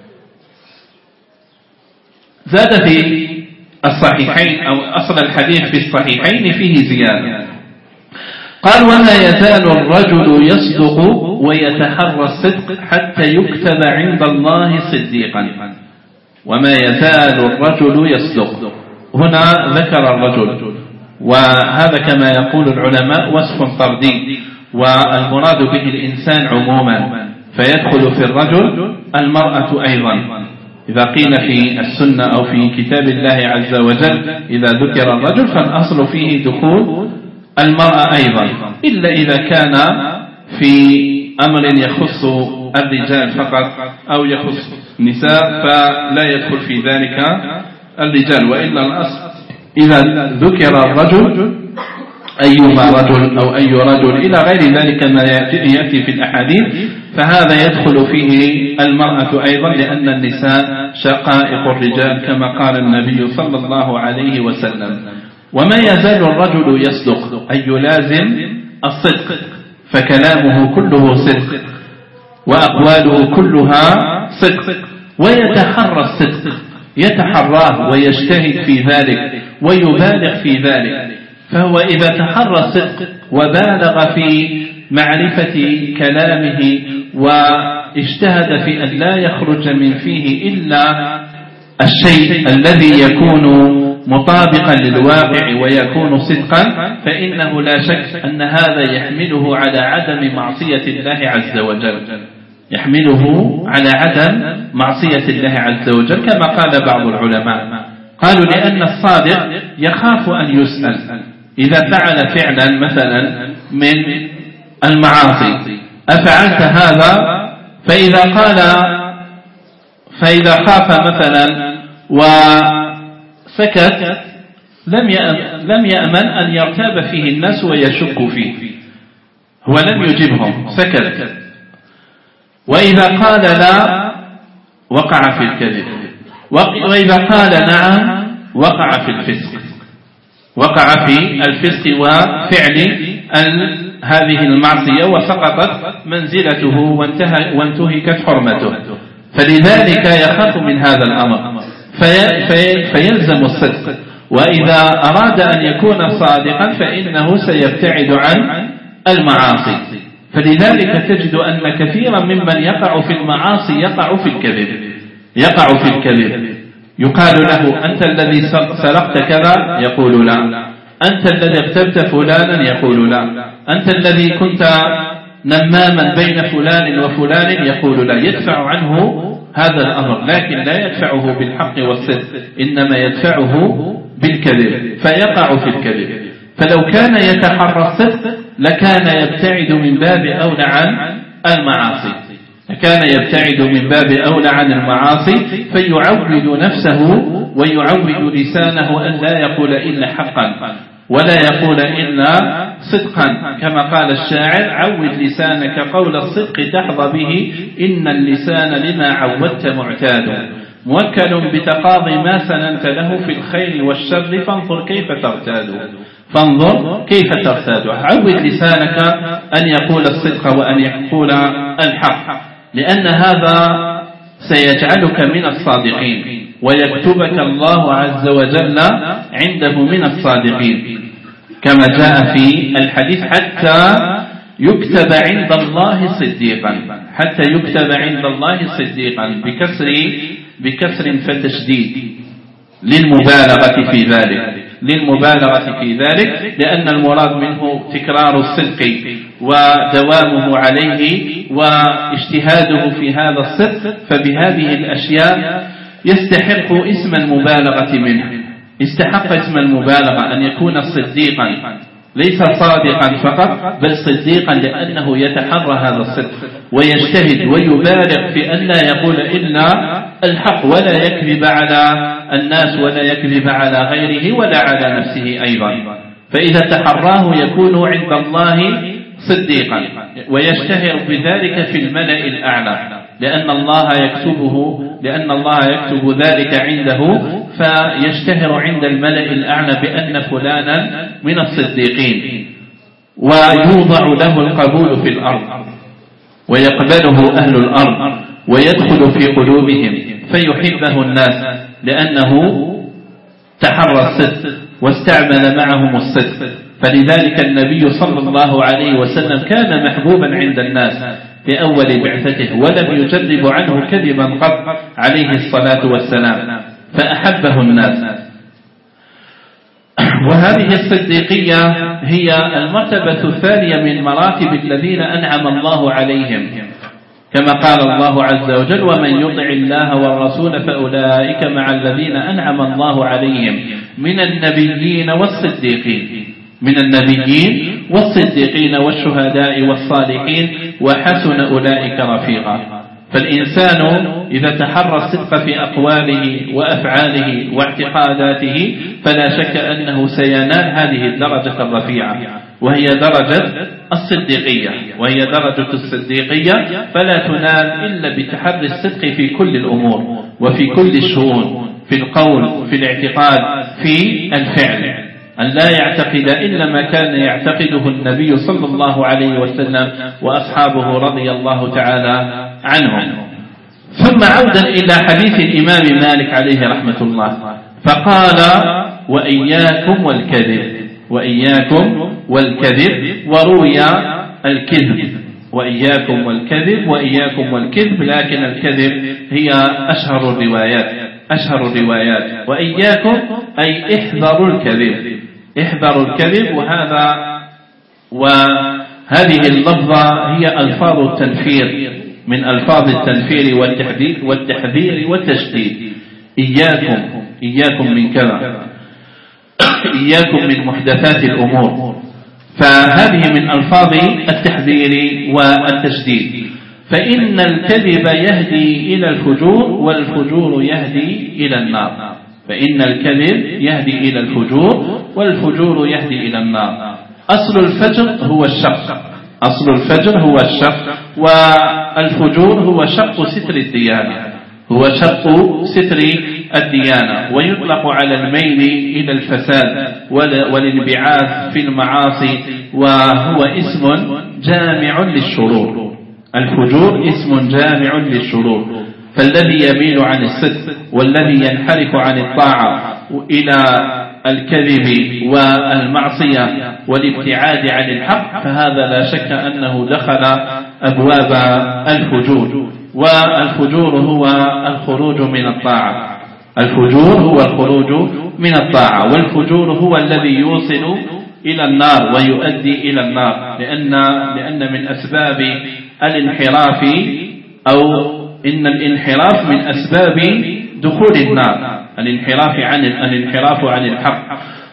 زاد في الصحيحين أو أصل الحديث في الصحيحين فيه زيادة، قال: وما يزال الرجل يصدق ويتحرى الصدق حتى يكتب عند الله صديقا. وما يزال الرجل يصدق، هنا ذكر الرجل، وهذا كما يقول العلماء وصف طردي، والمراد به الإنسان عموما، فيدخل في الرجل المرأة أيضا. إذا قيل في السنة أو في كتاب الله عز وجل إذا ذكر الرجل فالأصل فيه دخول المرأة أيضا، إلا إذا كان في أمر يخص الرجال فقط أو يخص النساء فلا يدخل في ذلك الرجال. وإلا الأصل إذا ذكر الرجل أيما رجل أو أي رجل إلى غير ذلك ما يأتي في الأحاديث فهذا يدخل فيه المرأة أيضا، لأن النساء شقائق الرجال كما قال النبي صلى الله عليه وسلم. وما يزال الرجل يصدق أي يلازم الصدق، فكلامه كله صدق وأقواله كلها صدق، ويتحرى الصدق، يتحراه ويجتهد في ذلك ويبالغ في ذلك. فهو إذا تحرى الصدق وبالغ في معرفة كلامه واجتهد في أن لا يخرج من فيه إلا الشيء الذي يكون مطابقا للواقع ويكون صدقا، فإنه لا شك أن هذا يحمله على عدم معصية الله عز وجل يحمله على عدم معصية الله عز وجل كما قال بعض العلماء، قالوا لأن الصادق يخاف أن يسأل إذا فعل فعلا مثلا من المعاصي: أفعلت هذا؟ فإذا قال فإذا خاف مثلا وسكت لم يأمن أن يرتاب فيه الناس ويشك فيه، هو لم يجبهم سكت. وإذا قال لا وقع في الكذب، وإذا قال نعم وقع في الفسق وقع في الفسق وفعل هذه المعصية وسقطت منزلته وانتهى وانتهكت حرمته. فلذلك يخاف من هذا الأمر في في فيلزم الصدق، وإذا أراد أن يكون صادقا فإنه سيبتعد عن المعاصي. فلذلك تجد أن كثيرا ممن يقع في المعاصي يقع في الكذب يقع في الكذب يقال له: أنت الذي سرقت كذا؟ يقول لا. أنت الذي اغتبت فلانا؟ يقول لا. أنت الذي كنت نماما بين فلان وفلان؟ يقول لا. يدفع عنه هذا الأمر، لكن لا يدفعه بالحق والصدق، إنما يدفعه بالكذب، فيقع في الكذب. فلو كان يتحرى الصدق لكان يبتعد من باب أولى عن المعاصي كان يبتعد من باب أولى عن المعاصي فيعود نفسه ويعود لسانه أن لا يقول إلا حقا ولا يقول إلا صدقا، كما قال الشاعر: عود لسانك قول الصدق تحظى به، إن اللسان لما عودت معتاد، موكل بتقاضي ما سننت له في الخير والشر، فانظر كيف ترتاد فانظر كيف ترتاد. عود لسانك أن يقول الصدق وأن يقول الحق، لأن هذا سيجعلك من الصادقين ويكتبك الله عز وجل عنده من الصادقين، كما جاء في الحديث: حتى يكتب عند الله صديقا، حتى يكتب عند الله صديقا بكسر بكسر فتشديد للمبالغة في ذلك للمبالغة في ذلك لأن المراد منه تكرار الصدق ودوامه عليه واجتهاده في هذا الصدق، فبهذه الأشياء يستحق اسم المبالغة منه، استحق اسم المبالغة أن يكون صديقا، ليس صادقا فقط بل صديقا، لأنه يتحرى هذا الصدق ويجتهد ويبالغ في أن لا يقول إلا الحق ولا يكذب على الناس ولا يكذب على غيره ولا على نفسه أيضا. فإذا تحراه يكون عند الله صديقا ويشتهر بذلك في الملأ الأعلى، لأن الله يكتبه لأن الله يكتب ذلك عنده، فيشتهر عند الملأ الأعلى بأن فلانا من الصديقين، ويوضع له القبول في الأرض ويقبله أهل الأرض ويدخل في قلوبهم فيحبه الناس، لأنه تحرى الصدق واستعمل معهم الصدق. فلذلك النبي صلى الله عليه وسلم كان محبوبا عند الناس في أول بعثته، ولم يجرب عنه كذبا قط عليه الصلاة والسلام، فأحبه الناس. وهذه الصديقية هي المرتبة الثانية من مراتب الذين أنعم الله عليهم، كما قال الله عز وجل: ومن يطع الله والرسول فأولئك مع الذين أنعم الله عليهم من النبيين والصديقين من النبيين والصديقين والشهداء والصالحين وحسن أولئك رفيقا. فالإنسان إذا تحرى الصدق في أقواله وأفعاله واعتقاداته فلا شك أنه سينال هذه الدرجة الرفيعة، وهي درجة الصديقية وهي درجة الصديقية فلا تنال إلا بتحري الصدق في كل الأمور وفي كل الشؤون، في القول، في الاعتقاد، في الفعل، أن لا يعتقد إلا ما كان يعتقده النبي صلى الله عليه وسلم وأصحابه رضي الله تعالى عنهم. ثم عودا إلى حديث الإمام مالك عليه رحمة الله، فقال: وإياكم والكذب وإياكم والكذب وروي الكذب وإياكم والكذب وإياكم والكذب، لكن الكذب هي أشهر الروايات أشهر الروايات وإياكم أي احذروا الكذب احذروا الكذب. وهذا وهذه اللفظة هي ألفاظ التنفير، من ألفاظ التنفير والتحذير والتحذير والتشديد. إياكم إياكم من كذا، إياكم من محدثات الأمور، فهذه من ألفاظ التحذير والتشديد. فإن الكذب يهدي إلى الفجور والفجور يهدي إلى النار فإن الكذب يهدي إلى الفجور والفجور يهدي إلى النار. أصل الفجر هو الشق أصل الفجر هو الشق والفجور هو شق ستر الديانة هو شق ستر الديانة، ويطلق على الميل إلى الفساد والانبعاث في المعاصي، وهو اسم جامع للشرور. الفجور اسم جامع للشرور، فالذي يميل عن الصدق والذي ينحرف عن الطاعة إلى الكذب والمعصية والابتعاد عن الحق، فهذا لا شك أنه دخل أبواب الفجور. والفجور هو الخروج من الطاعة الفجور هو الخروج من الطاعة والفجور هو الذي يوصل إلى النار ويؤدي إلى النار، لأن لأن من أسباب الانحراف أو إن الانحراف من أسباب دخول النار، الانحراف عن الانحراف عن الحق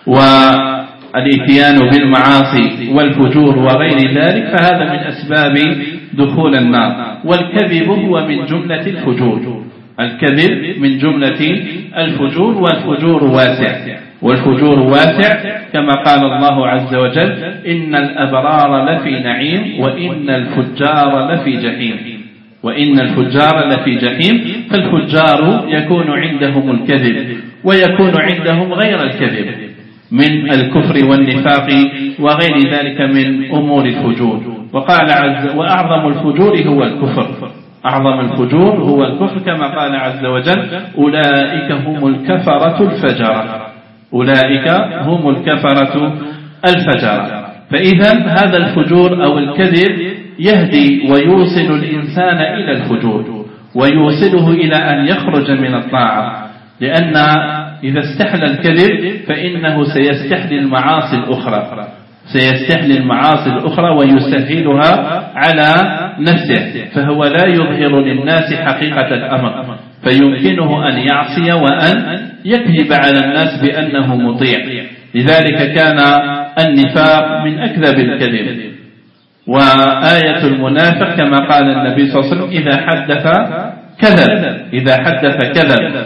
والاتيان بالمعاصي والفجور وغير ذلك، فهذا من أسباب دخول النار. والكذب هو من جملة الفجور الكذب من جملة الفجور والفجور واسع والفجور واسع كما قال الله عز وجل: إن الأبرار لفي نعيم وإن الفجار لفي جحيم وإن الفجار لفي جحيم. فالفجار يكون عندهم الكذب ويكون عندهم غير الكذب من الكفر والنفاق وغير ذلك من أمور الفجور. وقال عز وأعظم الفجور هو الكفر أعظم الفجور هو الكفر كما قال عز وجل: أولئك هم الكفرة الفجرة أولئك هم الكفرة الفجرة. فإذا هذا الفجور أو الكذب يهدي ويوصل الإنسان إلى الفجور ويوصله إلى أن يخرج من الطاعة، لأن إذا استحل الكذب فإنه سيستحلي المعاصي الأخرى سيستحلي المعاصي الأخرى ويسهلها على نفسه، فهو لا يظهر للناس حقيقة الأمر، فيمكنه أن يعصي وأن يكذب على الناس بأنه مطيع. لذلك كان النفاق من أكذب الكذب. وآية المنافق كما قال النبي صلى الله عليه وسلم إذا حدث كذب إذا حدث كذب.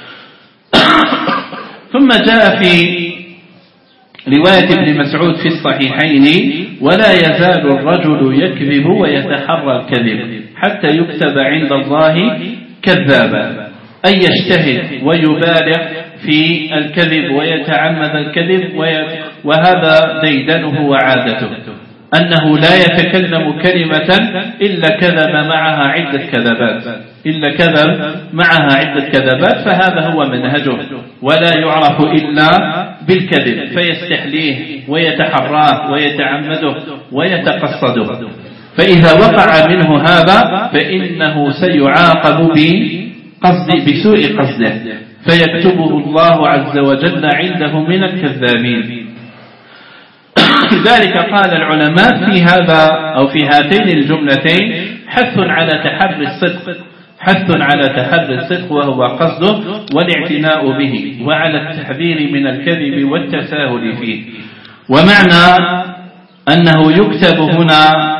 ثم جاء في رواية ابن مسعود في الصحيحين ولا يزال الرجل يكذب ويتحرى الكذب حتى يكتب عند الله كذابا، أي يجتهد ويبالغ في الكذب ويتعمد الكذب، وهذا ديدنه وعادته أنه لا يتكلم كلمة إلا كذب معها عدة كذبات إلا كذب معها عدة كذبات فهذا هو منهجه ولا يعرف إلا بالكذب، فيستحليه ويتحراه ويتعمده ويتقصده. فإذا وقع منه هذا فإنه سيعاقب بقصد بسوء قصده فيكتبه الله عز وجل عنده من الكذابين. لذلك قال العلماء في هذا أو في هاتين الجملتين حث على تحري الصدق حث على تحري الصدق وهو قصده والاعتناء به، وعلى التحذير من الكذب والتساهل فيه. ومعنى أنه يكتب هنا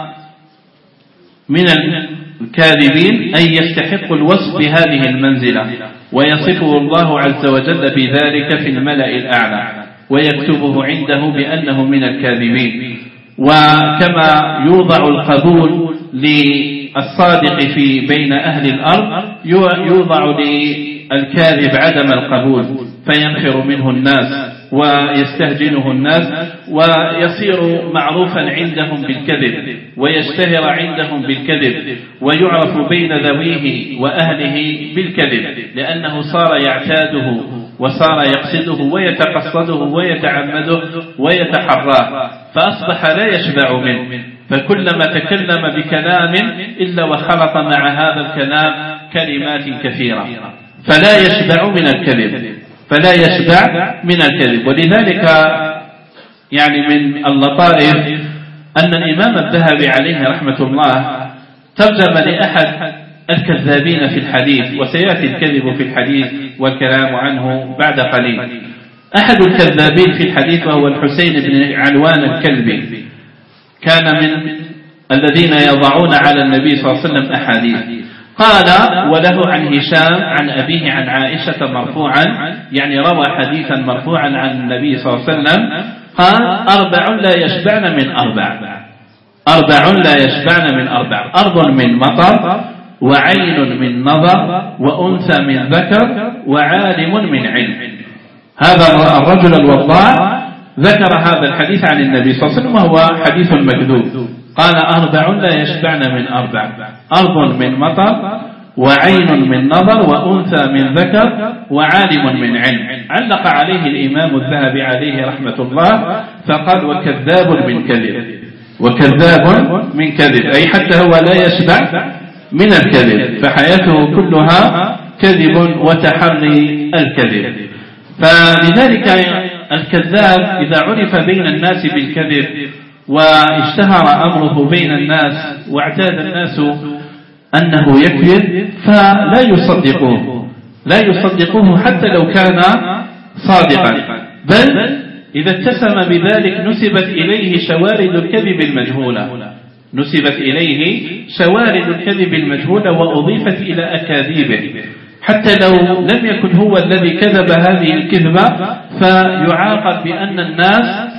من الكاذبين أي يستحق الوصف بهذه المنزلة ويصفه الله عز وجل بذلك في الملأ الأعلى ويكتبه عنده بأنه من الكاذبين. وكما يوضع القبول للصادق في بين أهل الأرض يوضع للكاذب عدم القبول فينفر منه الناس ويستهجنه الناس ويصير معروفا عندهم بالكذب ويشتهر عندهم بالكذب ويعرف بين ذويه وأهله بالكذب، لأنه صار يعتاده وصار يقصده ويتقصده ويتعمده ويتحراه، فأصبح لا يشبع منه، فكلما تكلم بكلام إلا وخلط مع هذا الكلام كلمات كثيرة فلا يشبع من الكذب فلا يشبع من الكذب. ولذلك يعني من اللطائف أن الإمام الذهبي عليه رحمة الله ترجم لأحد الكذابين في الحديث، وسيأتي الكذب في الحديث والكلام عنه بعد قليل. أحد الكذابين في الحديث وهو الحسين بن علوان الكلبي، كان من الذين يضعون على النبي صلى الله عليه وسلم أحاديث. قال وله عن هشام عن أبيه عن عائشة مرفوعا، يعني روى حديثا مرفوعا عن النبي صلى الله عليه وسلم قال أربع لا يشبعن من أربع أربع لا يشبعن من أربع أرض من مطر وعين من نظر وأنثى من ذكر وعالم من علم. هذا الرجل الوضاع ذكر هذا الحديث عن النبي صلى الله عليه وسلم وهو حديث مكذوب. قال أربع لا يشبعن من أربع أرض من مطر وعين من نظر وأنثى من ذكر وعالم من علم. علق عليه الإمام الذهبي عليه رحمة الله فقال وكذاب من كذب وكذاب من كذب، أي حتى هو لا يشبع من الكذب، فحياته كلها كذب وتحري الكذب. فلذلك الكذاب إذا عرف بين الناس بالكذب واشتهر أمره بين الناس واعتاد الناس أنه يكذب فلا يصدقوه لا يصدقوه حتى لو كان صادقا، بل إذا اتسم بذلك نسبت إليه شوارد الكذب المجهولة نسبت إليه شوارد الكذب المجهولة وأضيفت إلى أكاذيبه، حتى لو لم يكن هو الذي كذب هذه الكذبة فيعاقب بأن الناس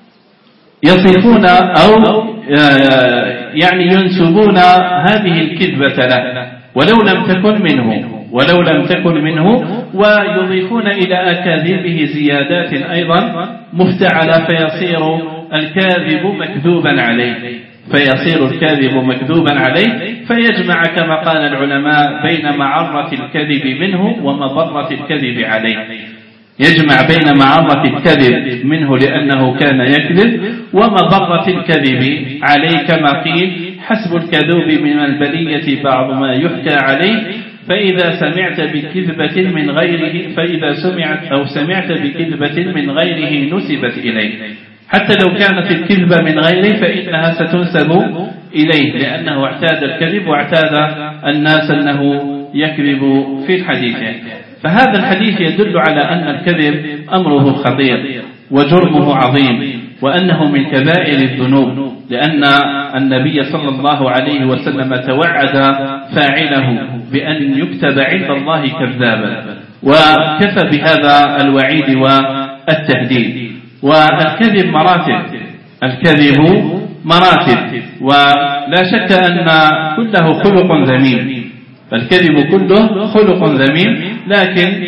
يصفون أو يعني ينسبون هذه الكذبة له ولو لم تكن منه ولو لم تكن منه ويضيفون إلى أكاذيبه زيادات أيضا مفتعلة فيصير الكاذب مكذوبا عليه فيصير الكاذب مكذوبا عليه فيجمع كما قال العلماء بين معرة الكذب منه ومضرة الكذب عليه. يجمع بين معرة الكذب منه لأنه كان يكذب ومضرة الكذب عليه، كما قيل حسب الكذوب من البلية بعض ما يحكى عليه، فإذا سمعت بكذبة من غيره فإذا سمعت أو سمعت بكذبة من غيره نسبت إليه، حتى لو كانت الكذبة من غيره فإنها ستنسب إليه، لأنه اعتاد الكذب واعتاد الناس أنه يكذب في الحديث. فهذا الحديث يدل على أن الكذب أمره خطير وجرمه عظيم، وأنه من كبائر الذنوب، لأن النبي صلى الله عليه وسلم توعد فاعله بأن يكتب عند الله كذابا، وكفى بهذا الوعيد والتهديد. والكذب مراتب، الكذب مراتب، ولا شك أن كله خلق ذميم، فالكذب كله خلق ذميم، لكن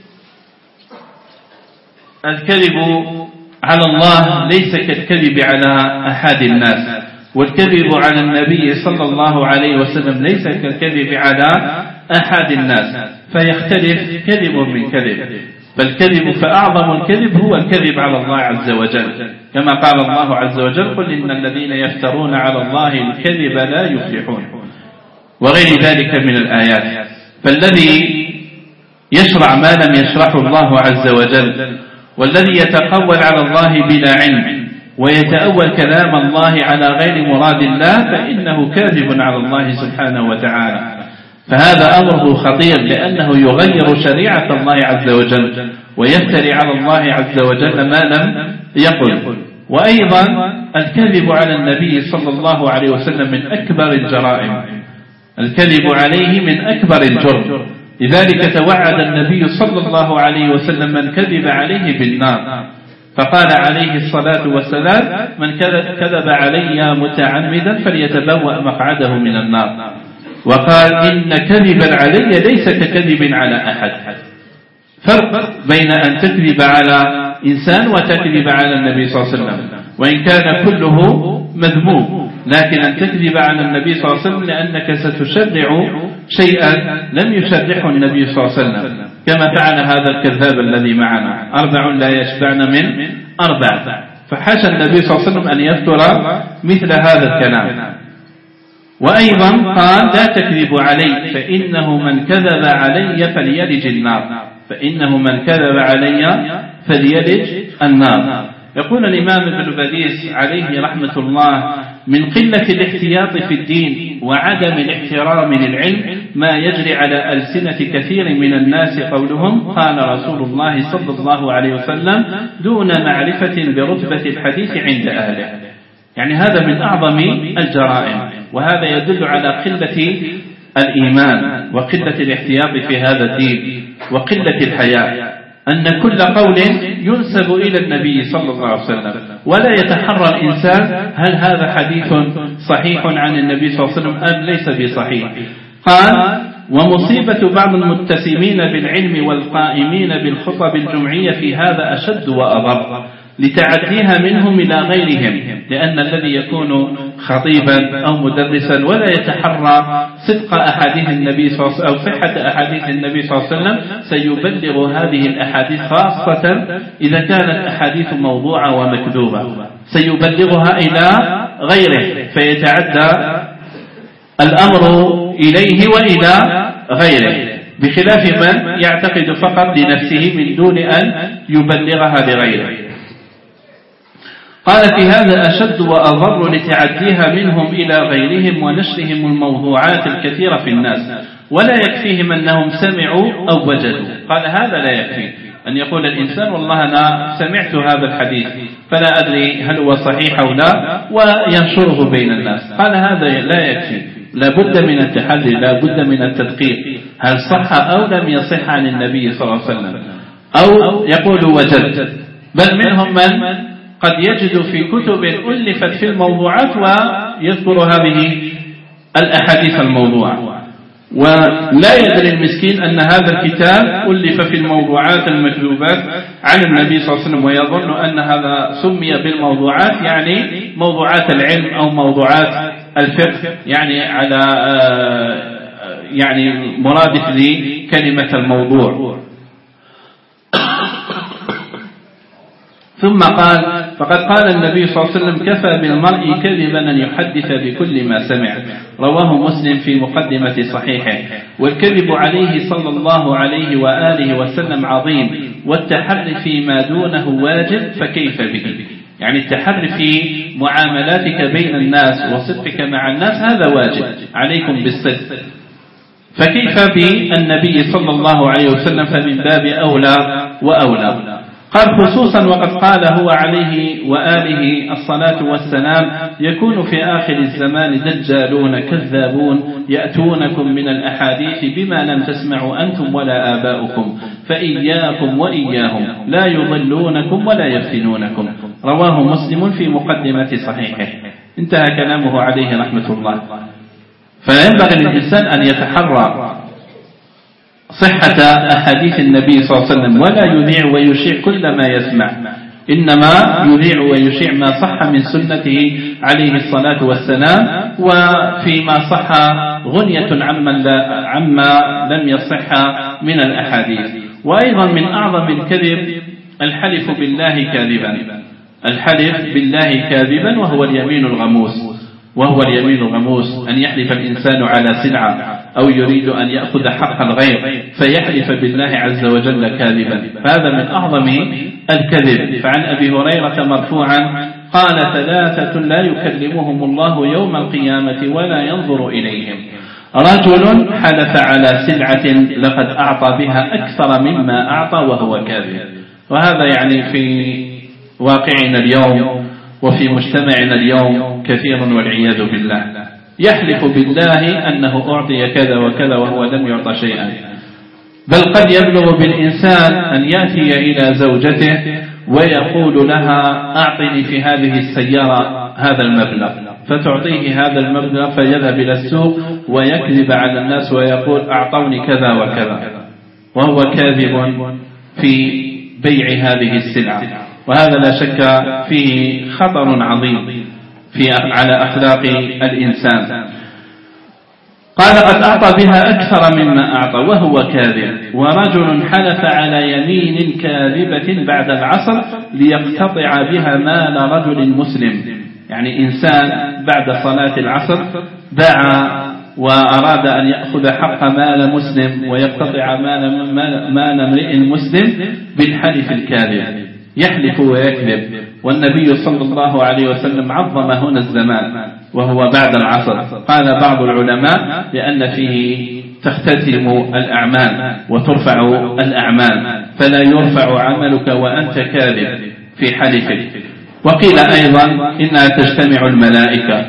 الكذب على الله ليس كالكذب على أحد الناس، والكذب على النبي صلى الله عليه وسلم ليس كالكذب على أحد الناس، فيختلف كذب من كذب. فالكذب فأعظم الكذب هو الكذب على الله عز وجل، كما قال الله عز وجل قل إن الذين يفترون على الله الكذب لا يفلحون، وغير ذلك من الآيات. فالذي يشرع ما لم يشرحه الله عز وجل، والذي يتقول على الله بلا علم ويتأول كلام الله على غير مراد الله، فإنه كاذب على الله سبحانه وتعالى. فهذا أمره خطير، لأنه يغير شريعة الله عز وجل ويفتري على الله عز وجل ما لم يقل. وأيضا الكذب على النبي صلى الله عليه وسلم من أكبر الجرائم، الكذب عليه من أكبر الجرم، لذلك توعد النبي صلى الله عليه وسلم من كذب عليه بالنار، فقال عليه الصلاة والسلام من كذب علي متعمدا فليتبوأ مقعده من النار، وقال إن كذبا علي ليس ككذب على أحد. فرق بين أن تكذب على إنسان وتكذب على النبي صلى الله عليه وسلم، وإن كان كله مذموم، لكن أن تكذب على النبي صلى الله عليه وسلم لأنك ستشرع شيئا لم يشرعه النبي صلى الله عليه وسلم، كما فعل هذا الكذاب الذي معنا، أربع لا يشبعن من أربع، فحاشا النبي صلى الله عليه وسلم أن يذكر مثل هذا الكلام. وأيضا قال لا تكذب علي فإنه من كذب علي فليلج النار، فإنه من كذب علي فليلج النار. يقول الإمام ابن باديس عليه رحمة الله من قلة الاحتياط في الدين وعدم الاحترام للعلم ما يجري على ألسنة كثير من الناس قولهم قال رسول الله صلى الله عليه وسلم دون معرفة برتبة الحديث عند أهله. يعني هذا من أعظم الجرائم، وهذا يدل على قلة الإيمان وقلة الاحتياط في هذا الدين وقلة الحياء، أن كل قول ينسب إلى النبي صلى الله عليه وسلم، ولا يتحرى الإنسان هل هذا حديث صحيح عن النبي صلى الله عليه وسلم أم ليس بصحيح. قال ومصيبة بعض المتسمين بالعلم والقائمين بالخطب الجمعية في هذا أشد وأضر لتعديها منهم إلى غيرهم، لأن الذي يكون خطيبا أو مدرسا ولا يتحرى صدق أحاديث النبي صلى الله عليه وسلم أو صحة أحاديث النبي صلى الله عليه وسلم سيبلغ هذه الأحاديث، خاصة إذا كانت أحاديث موضوعة ومكذوبة سيبلغها إلى غيره، فيتعدى الأمر إليه وإلى غيره، بخلاف من يعتقد فقط لنفسه من دون أن يبلغها لغيره. قال في هذا أشد وأضر لتعديها منهم إلى غيرهم ونشرهم الموضوعات الكثيرة في الناس، ولا يكفيهم أنهم سمعوا أو وجدوا. قال هذا لا يكفي أن يقول الإنسان والله أنا سمعت هذا الحديث فلا أدري هل هو صحيح أو لا وينشره بين الناس. قال هذا لا يكفي، لا بد من التحري، لا بد من التدقيق هل صح أو لم يصح عن النبي صلى الله عليه وسلم، أو يقول وجد. بل منهم من قد يجد في كتب ألفت في الموضوعات ويذكر هذه الأحاديث الموضوعة، ولا يدري المسكين أن هذا الكتاب ألف في الموضوعات المكذوبات عن النبي صلى الله عليه وسلم، ويظن أن هذا سمي بالموضوعات يعني موضوعات العلم أو موضوعات الفقه، يعني على يعني مرادف لكلمة الموضوع. ثم قال: فقد قال النبي صلى الله عليه وسلم: كفى بالمرء كذبا أن يحدث بكل ما سمع. رواه مسلم في مقدمة صحيحه. والكذب عليه صلى الله عليه وآله وسلم عظيم، والتحري فيما دونه واجب، فكيف به؟ يعني التحري في معاملاتك بين الناس وصدقك مع الناس هذا واجب عليكم بالصدق، فكيف بالنبي صلى الله عليه وسلم؟ فمن باب أولى وأولى. قال خصوصا وقد قال هو عليه وآله الصلاة والسلام: يكون في آخر الزمان دجالون كذابون يأتونكم من الأحاديث بما لم تسمعوا أنتم ولا آباؤكم، فإياكم وإياهم لا يضلونكم ولا يفتنونكم. رواه مسلم في مقدمة صحيحه. انتهى كلامه عليه رحمة الله. فينبغي للإنسان أن يتحرى صحة أحاديث النبي صلى الله عليه وسلم، ولا يذيع ويشيع كل ما يسمع، إنما يذيع ويشيع ما صح من سنته عليه الصلاة والسلام، وفيما صح غنية عما, عما لم يصح من الأحاديث. وأيضا من أعظم الكذب الحلف بالله كاذبا، الحلف بالله كاذبا وهو اليمين الغموس، وهو اليمين الغموس أن يحلف الإنسان على سلعة أو يريد أن يأخذ حق الغير فيحلف بالله عز وجل كاذبا، فهذا من أعظم الكذب. فعن أبي هريرة مرفوعا قال: ثلاثة لا يكلمهم الله يوم القيامة ولا ينظر إليهم: رجل حلف على سلعة لقد أعطى بها أكثر مما أعطى وهو كاذب. وهذا يعني في واقعنا اليوم وفي مجتمعنا اليوم كثير والعياذ بالله، يحلف بالله أنه أعطي كذا وكذا وهو لم يعطى شيئا، بل قد يبلغ بالإنسان أن يأتي إلى زوجته ويقول لها: أعطني في هذه السيارة هذا المبلغ، فتعطيه هذا المبلغ فيذهب إلى السوق ويكذب على الناس ويقول: أعطوني كذا وكذا، وهو كاذب في بيع هذه السلعة. وهذا لا شك فيه خطر عظيم في على أخلاق الإنسان. قال: قد أعطى بها أكثر مما أعطى وهو كاذب. ورجل حلف على يمين كاذبة بعد العصر ليقتطع بها مال رجل مسلم، يعني إنسان بعد صلاة العصر دعا وأراد أن يأخذ حق مال مسلم ويقتطع مال, مال, مال امرئ مسلم بالحلف الكاذب، يحلف ويكذب. والنبي صلى الله عليه وسلم عظم هنا الزمان وهو بعد العصر. قال بعض العلماء لأن فيه تختتم الأعمال وترفع الأعمال، فلا يرفع عملك وأنت كاذب في حلفك. وقيل أيضا إنها تجتمع الملائكة،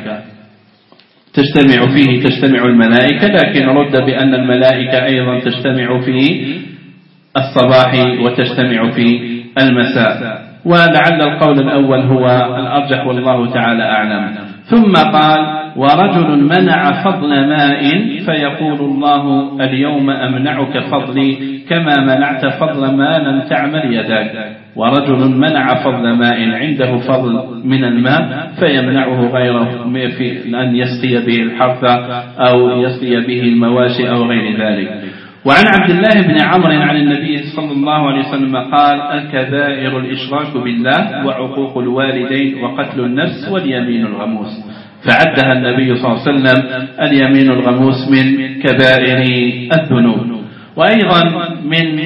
تجتمع فيه تجتمع الملائكة، لكن رد بأن الملائكة أيضا تجتمع في الصباح وتجتمع في المساء، ولعل القول الأول هو الأرجح والله تعالى أعلم. ثم قال: ورجل منع فضل ماء فيقول الله: اليوم أمنعك فضلي كما منعت فضل ما لم تعمل يداك. ورجل منع فضل ماء، عنده فضل من الماء فيمنعه غيره في أن يسقي به الحرث أو يسقي به المواشي أو غير ذلك. وعن عبد الله بن عمرو عن النبي صلى الله عليه وسلم قال: الكبائر الإشراك بالله وعقوق الوالدين وقتل النفس واليمين الغموس. فعدها النبي صلى الله عليه وسلم اليمين الغموس من كبائر الذنوب. وأيضا من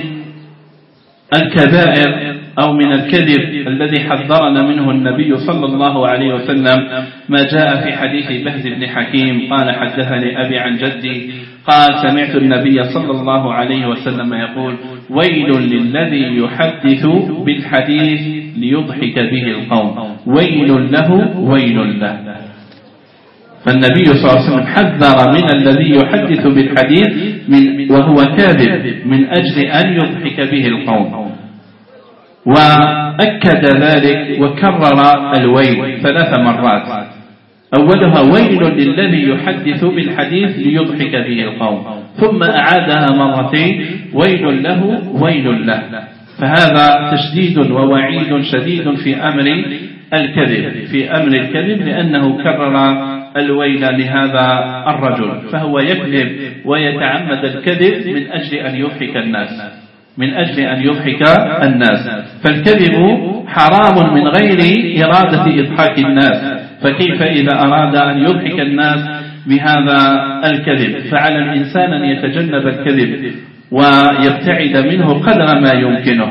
الكبائر أو من الكذب الذي حذرنا منه النبي صلى الله عليه وسلم ما جاء في حديث بهز بن حكيم قال: حدثني أبي عن جدي قال: سمعت النبي صلى الله عليه وسلم يقول: ويل للذي يحدث بالحديث ليضحك به القوم، ويل له ويل له. فالنبي صلى الله عليه وسلم حذر من الذي يحدث بالحديث من وهو كاذب من أجل أن يضحك به القوم، وأكد ذلك وكرر الويل ثلاث مرات. أولها: ويل للذي يحدث بالحديث ليضحك به القوم، ثم أعادها مرتين: ويل له ويل له. فهذا تشديد ووعيد شديد في أمر الكذب، في أمر الكذب، لأنه كرر الويل لهذا الرجل، فهو يكذب ويتعمد الكذب من أجل أن يضحك الناس، من أجل أن يضحك الناس. فالكذب حرام من غير إرادة إضحاك الناس، فكيف إذا أراد أن يضحك الناس بهذا الكذب؟ فعلى الإنسان أن يتجنب الكذب ويبتعد منه قدر ما يمكنه.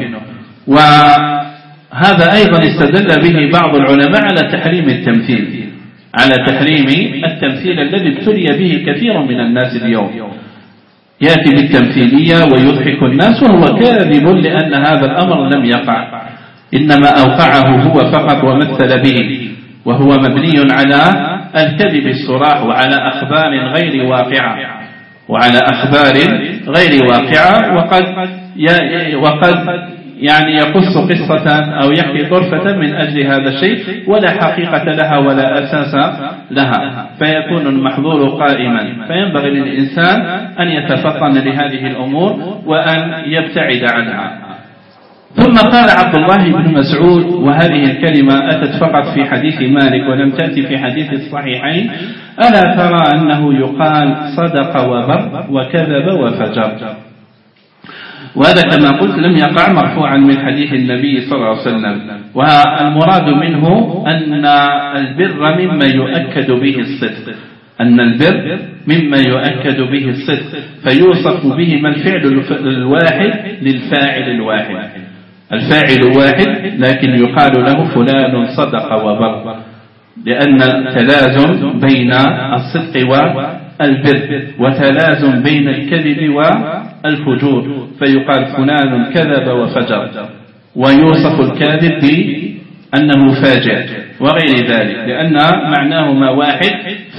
وهذا أيضا استدل به بعض العلماء على تحريم التمثيل، على تحريم التمثيل الذي ابتلي به كثير من الناس اليوم، يأتي بالتمثيلية ويضحك الناس وهو كاذب، لأن هذا الأمر لم يقع، إنما أوقعه هو فقط ومثل به، وهو مبني على الكذب الصراح وعلى أخبار غير واقعة، وعلى أخبار غير واقعة وقد وقد يعني يقص قصة أو يحكي طرفة من أجل هذا الشيء ولا حقيقة لها ولا أساس لها، فيكون المحظور قائما. فينبغي للإنسان أن يتفطن لهذه الأمور وأن يبتعد عنها. ثم قال عبد الله بن مسعود، وهذه الكلمة أتت فقط في حديث مالك ولم تأتي في حديث الصحيحين: ألا ترى أنه يقال صدق وبر وكذب وفجر؟ وهذا كما قلت لم يقع مرفوعا من حديث النبي صلى الله عليه وسلم، والمراد منه أن البر مما يؤكد به الصدق، أن البر مما يؤكد به الصدق، فيوصف به ما الفعل الواحد للفاعل الواحد، الفاعل واحد لكن يقال له فلان صدق وبر، لأن تلازم بين الصدق والبر وتلازم بين الكذب والفجور، فيقال فلان كذب وفجر، ويوصف الكاذب بأنه فاجر وغير ذلك، لأن معناهما واحد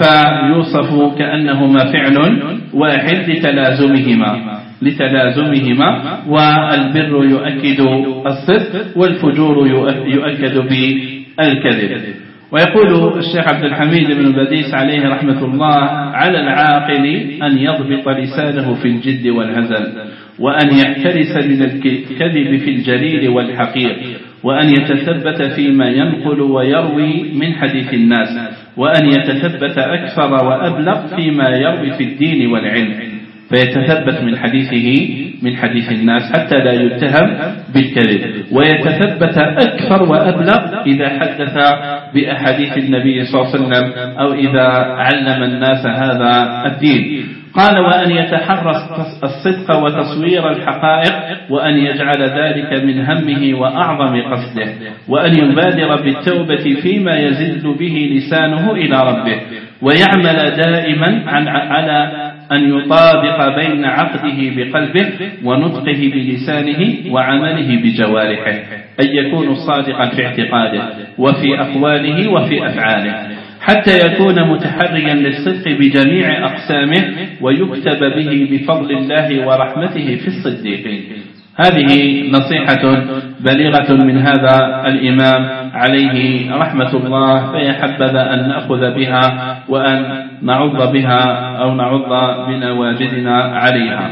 فيوصف كأنهما فعل واحد لتلازمهما لتلازمهما والبر يؤكد الصدق والفجور يؤكد بالكذب. ويقول الشيخ عبد الحميد بن بديس عليه رحمة الله: على العاقل أن يضبط لسانه في الجد والهزل، وأن يحترس من الكذب في الجليل والحقير، وأن يتثبت فيما ينقل ويروي من حديث الناس، وأن يتثبت أكثر وأبلغ فيما يروي في الدين والعلم، فيتثبت من حديثه من حديث الناس حتى لا يتهم بالكذب، ويتثبت أكثر وأبلغ إذا حدث بأحاديث النبي صلى الله عليه وسلم أو إذا علم الناس هذا الدين. قال: وأن يتحرص الصدق وتصوير الحقائق، وأن يجعل ذلك من همه وأعظم قصده، وأن يبادر بالتوبة فيما يزل به لسانه إلى ربه، ويعمل دائما على أن يطابق بين عقده بقلبه ونطقه بلسانه وعمله بجوارحه، أن يكون صادقا في اعتقاده وفي أقواله وفي أفعاله، حتى يكون متحريا للصدق بجميع أقسامه، ويكتب به بفضل الله ورحمته في الصديقين. هذه نصيحة بليغة من هذا الإمام عليه رحمة الله، فيا حبذا أن نأخذ بها وأن نعض بها أو نعض بنواجذنا عليها.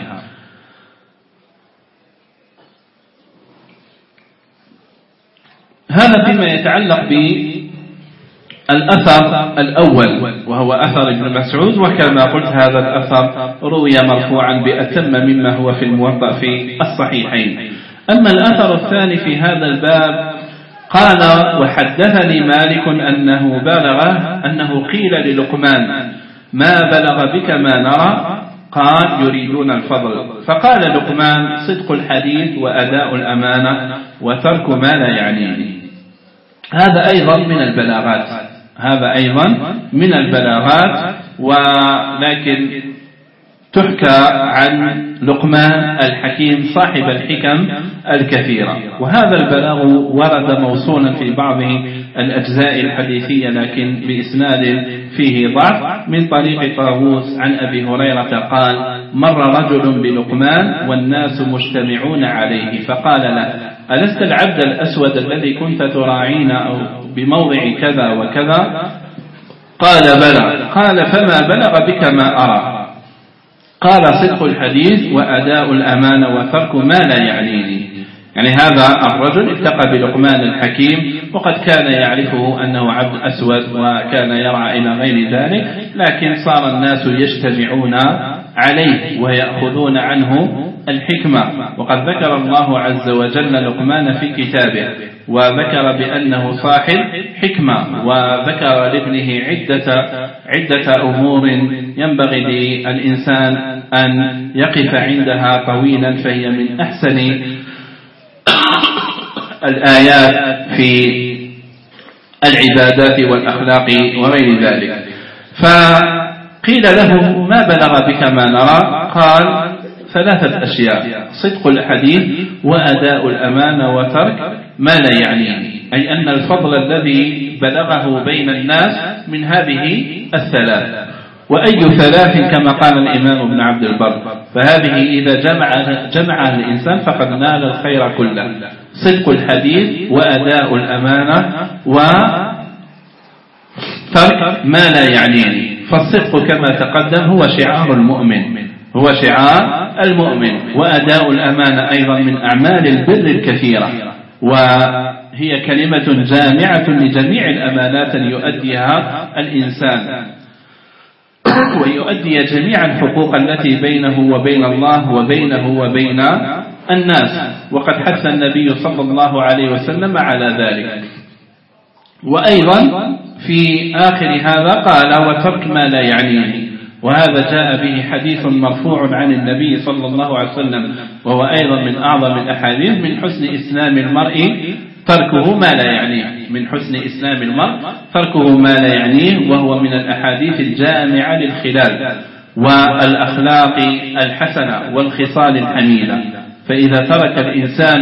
هذا فيما يتعلق بالأثر الأول وهو أثر ابن مسعود، وكما قلت هذا الأثر روي مرفوعا بأتم مما هو في الموطأ في الصحيحين. أما الأثر الثاني في هذا الباب قال: وحدثني مالك أنه بلغه أنه قيل للقمان: ما بلغ بك ما نرى؟ قال: يريدون الفضل. فقال لقمان: صدق الحديث وأداء الأمانة وترك ما لا يعنيني. هذا أيضا من البلاغات، هذا أيضا من البلاغات، ولكن تحكى عن لقمان الحكيم صاحب الحكم الكثيرة، وهذا البلاغ ورد موصولا في بعض الأجزاء الحديثية لكن بإسناد فيه ضعف، من طريق طاووس عن أبي هريرة قال: مر رجل بلقمان والناس مجتمعون عليه، فقال له: ألست العبد الأسود الذي كنت تراعين أو بموضع كذا وكذا؟ قال: بلى. قال: فما بلغ بك ما أرى؟ قال: صدق الحديث وأداء الأمانة وترك ما لا يعنيني. يعني هذا الرجل التقى بلقمان الحكيم وقد كان يعرفه أنه عبد أسود وكان يرعى إلى غير ذلك، لكن صار الناس يجتمعون عليه ويأخذون عنه الحكمة. وقد ذكر الله عز وجل لقمان في كتابه وذكر بأنه صاحب حكمة، وذكر لابنه عدة, عدة أمور ينبغي للإنسان أن يقف عندها طويلا، فهي من أحسن الآيات في العبادات والأخلاق وغير ذلك. فقيل له ما بلغ بك ما نرى؟ قال ثلاثة أشياء: صدق الحديث وأداء الأمانة وترك ما لا يعنيه، أي أن الفضل الذي بلغه بين الناس من هذه الثلاث. وأي ثلاث كما قال الإمام ابن عبد البر، فهذه إذا جمع جمعها الإنسان فقد نال الخير كله: صدق الحديث وأداء الأمانة وترك ما لا يعنيه. فالصدق كما تقدم هو شعار المؤمن، هو شعار المؤمن، وأداء الأمانة أيضا من أعمال البر الكثيرة، وهي كلمة جامعة لجميع الأمانات أن يؤديها الإنسان ويؤدي جميع الحقوق التي بينه وبين الله وبينه وبين الناس، وقد حث النبي صلى الله عليه وسلم على ذلك. وأيضا في آخر هذا قال: وترك ما لا يعنيه، وهذا جاء به حديث مرفوع عن النبي صلى الله عليه وسلم، وهو أيضا من أعظم الأحاديث: من حسن إسلام المرء تركه ما لا يعنيه، من حسن إسلام المرء تركه ما لا يعنيه، وهو من الأحاديث الجامعة للخلال والأخلاق الحسنة والخصال الحميدة. فإذا ترك الإنسان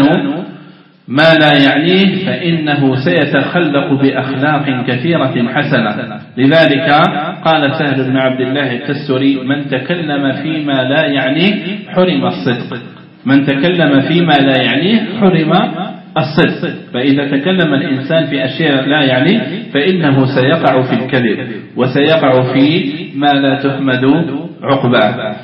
ما لا يعنيه فإنه سيتخلق بأخلاق كثيرة حسنة. لذلك قال سهل بن عبد الله التستري: من تكلم فيما لا يعنيه حرم الصدق، من تكلم فيما لا يعنيه حرم الصدق. فإذا تكلم الإنسان في أشياء لا يعني فإنه سيقع في الكذب وسيقع في ما لا تحمد عقباه.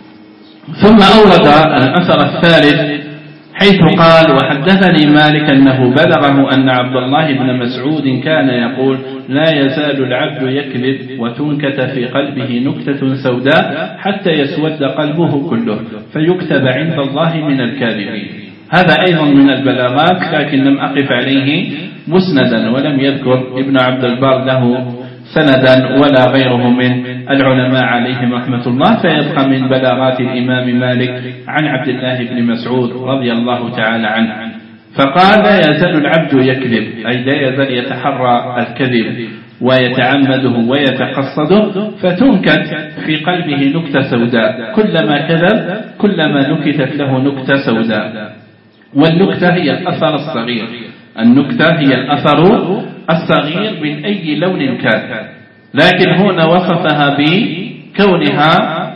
ثم أورد الأثر الثالث حيث قال: وحدثني مالك أنه بلغه أن عبد الله بن مسعود كان يقول: لا يزال العبد يكذب وتنكت في قلبه نكتة سوداء حتى يسود قلبه كله فيكتب عند الله من الكاذبين. هذا أيضا من البلاغات، لكن لم أقف عليه مسندا، ولم يذكر ابن عبد البر له سندا ولا غيره من العلماء عليهم رحمة الله، فيبقى من بلاغات الإمام مالك عن عبد الله بن مسعود رضي الله تعالى عنه. فقال: لا يزال العبد يكذب، أي لا يزال يتحرى الكذب ويتعمده ويتقصده، فتنكت في قلبه نكتة سوداء، كلما كذب كلما نكتت له نكتة سوداء. والنكتة هي الأثر الصغير، النكتة هي الأثر الصغير من أي لون كان، لكن هنا وصفها بكونها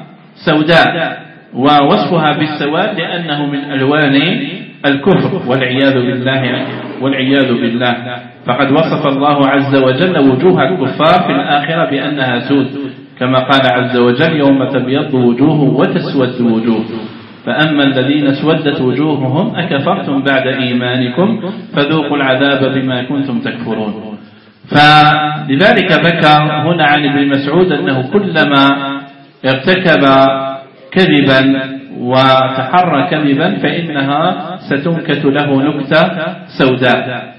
سوداء، ووصفها بالسواد لأنه من ألوان الكفر والعياذ بالله والعياذ بالله. فقد وصف الله عز وجل وجوه الكفار في الآخرة بأنها سود، كما قال عز وجل: يوم تبيض وجوه وتسود وجوه، فأما الذين اسودت وجوههم أكفرتم بعد إيمانكم فذوقوا العذاب بما كنتم تكفرون. فلذلك ذكر هنا عن ابن مسعود أنه كلما ارتكب كذبا وتحرى كذبا فإنها ستنكت له نكتة سوداء.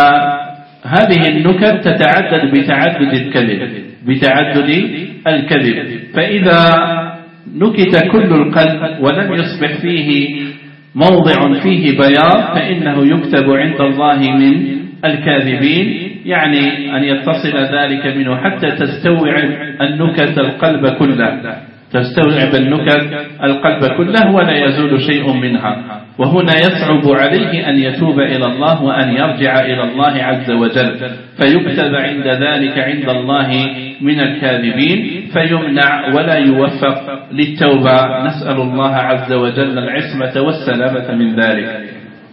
فهذه النكت تتعدد بتعدد الكذب بتعدد الكذب فإذا نكت كل القلب ولم يصبح فيه موضع فيه بياض فإنه يكتب عند الله من الكاذبين، يعني أن يتصل ذلك منه حتى تستوعب النكت القلب كله، تستوعب النكت القلب كله ولا يزول شيء منها. وهنا يصعب عليه أن يتوب إلى الله وأن يرجع إلى الله عز وجل، فيكتب عند ذلك عند الله من الكاذبين فيمنع ولا يوفق للتوبة. نسأل الله عز وجل العصمة والسلامة من ذلك.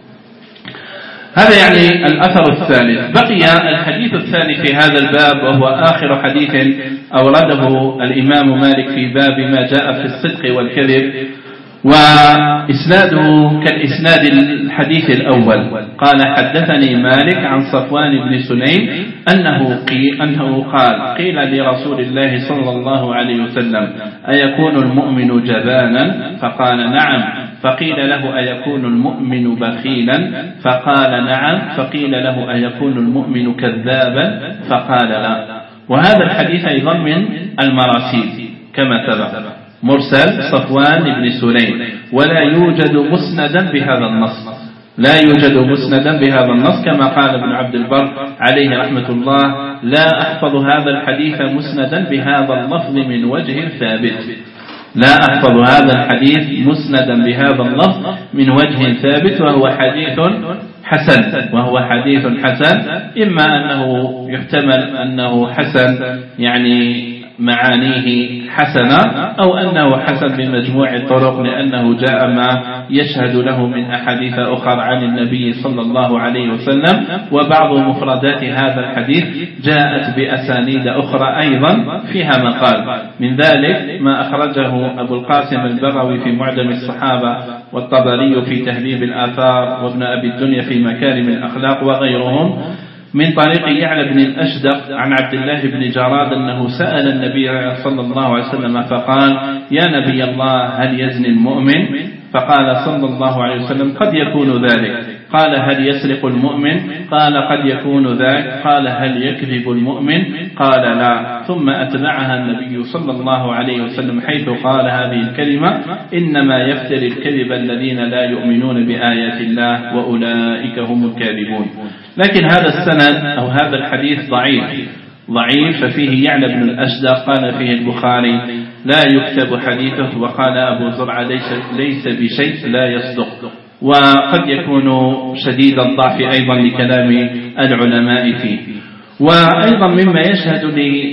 هذا يعني الأثر الثالث. بقي الحديث الثاني في هذا الباب، وهو آخر حديث أورده الإمام مالك في باب ما جاء في الصدق والكذب، وإسناده كالإسناد الحديث الأول. قال: حدثني مالك عن صفوان بن سليم أنه, قي أنه قال: قيل لرسول الله صلى الله عليه وسلم: أيكون المؤمن جبانا؟ فقال: نعم. فقيل له أيكون المؤمن بخيلا؟ فقال نعم. فقيل له أيكون المؤمن كذابا؟ فقال لا. وهذا الحديث أيضا من المراسيل كما سبق، مرسل صفوان بن سليم، ولا يوجد مسندا بهذا النص، لا يوجد مسندا بهذا النص كما قال ابن عبد البر عليه رحمة الله: لا أحفظ هذا الحديث مسندا بهذا اللفظ من وجه ثابت. لا أحفظ هذا الحديث مسندا بهذا اللفظ من وجه ثابت، وهو حديث حسن، وهو حديث حسن، إما أنه يحتمل أنه حسن يعني معانيه حسنة، أو أنه حسن بمجموع الطرق لأنه جاء ما يشهد له من أحاديث أخرى عن النبي صلى الله عليه وسلم. وبعض مفردات هذا الحديث جاءت بأسانيد أخرى أيضا فيها مقال، من ذلك ما أخرجه أبو القاسم البغوي في معجم الصحابة، والطبري في تهذيب الآثار، وابن أبي الدنيا في مكارم الأخلاق وغيرهم، من طريق يعلى بن الأشدق عن عبد الله بن جراد أنه سأل النبي صلى الله عليه وسلم فقال: يا نبي الله، هل يزني المؤمن؟ فقال صلى الله عليه وسلم: قد يكون ذلك. قال: هل يسرق المؤمن؟ قال: قد يكون ذلك. قال: هل يكذب المؤمن؟ قال: لا. ثم أتبعها النبي صلى الله عليه وسلم حيث قال هذه الكلمة: إنما يفتري الكذب الذين لا يؤمنون بآيات الله وأولئك هم الكاذبون. لكن هذا السند أو هذا الحديث ضعيف ضعيف ففيه يعلى بن الأشدق قال فيه البخاري: لا يكتب حديثه. وقال أبو زرعة: ليس, ليس بشيء لا يصدق. وقد يكون شديد الضعف أيضا لكلام العلماء فيه. وأيضا مما يشهد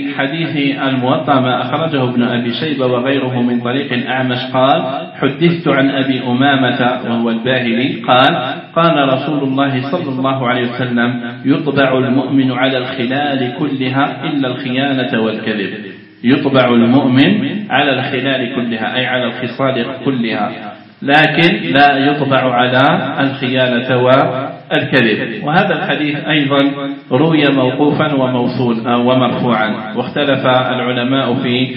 لحديث الموطأ ما أخرجه ابن أبي شيبة وغيره من طريق أعمش قال: حدثت عن أبي أمامة وهو الباهلي قال: قال رسول الله صلى الله عليه وسلم: يطبع المؤمن على الخلال كلها إلا الخيانة والكذب. يطبع المؤمن على الخلال كلها أي على الخصال كلها، لكن لا يطبع على الخيانة والكذب. وهذا الحديث أيضا روي موقوفا وموصولا ومرفوعا، واختلف العلماء في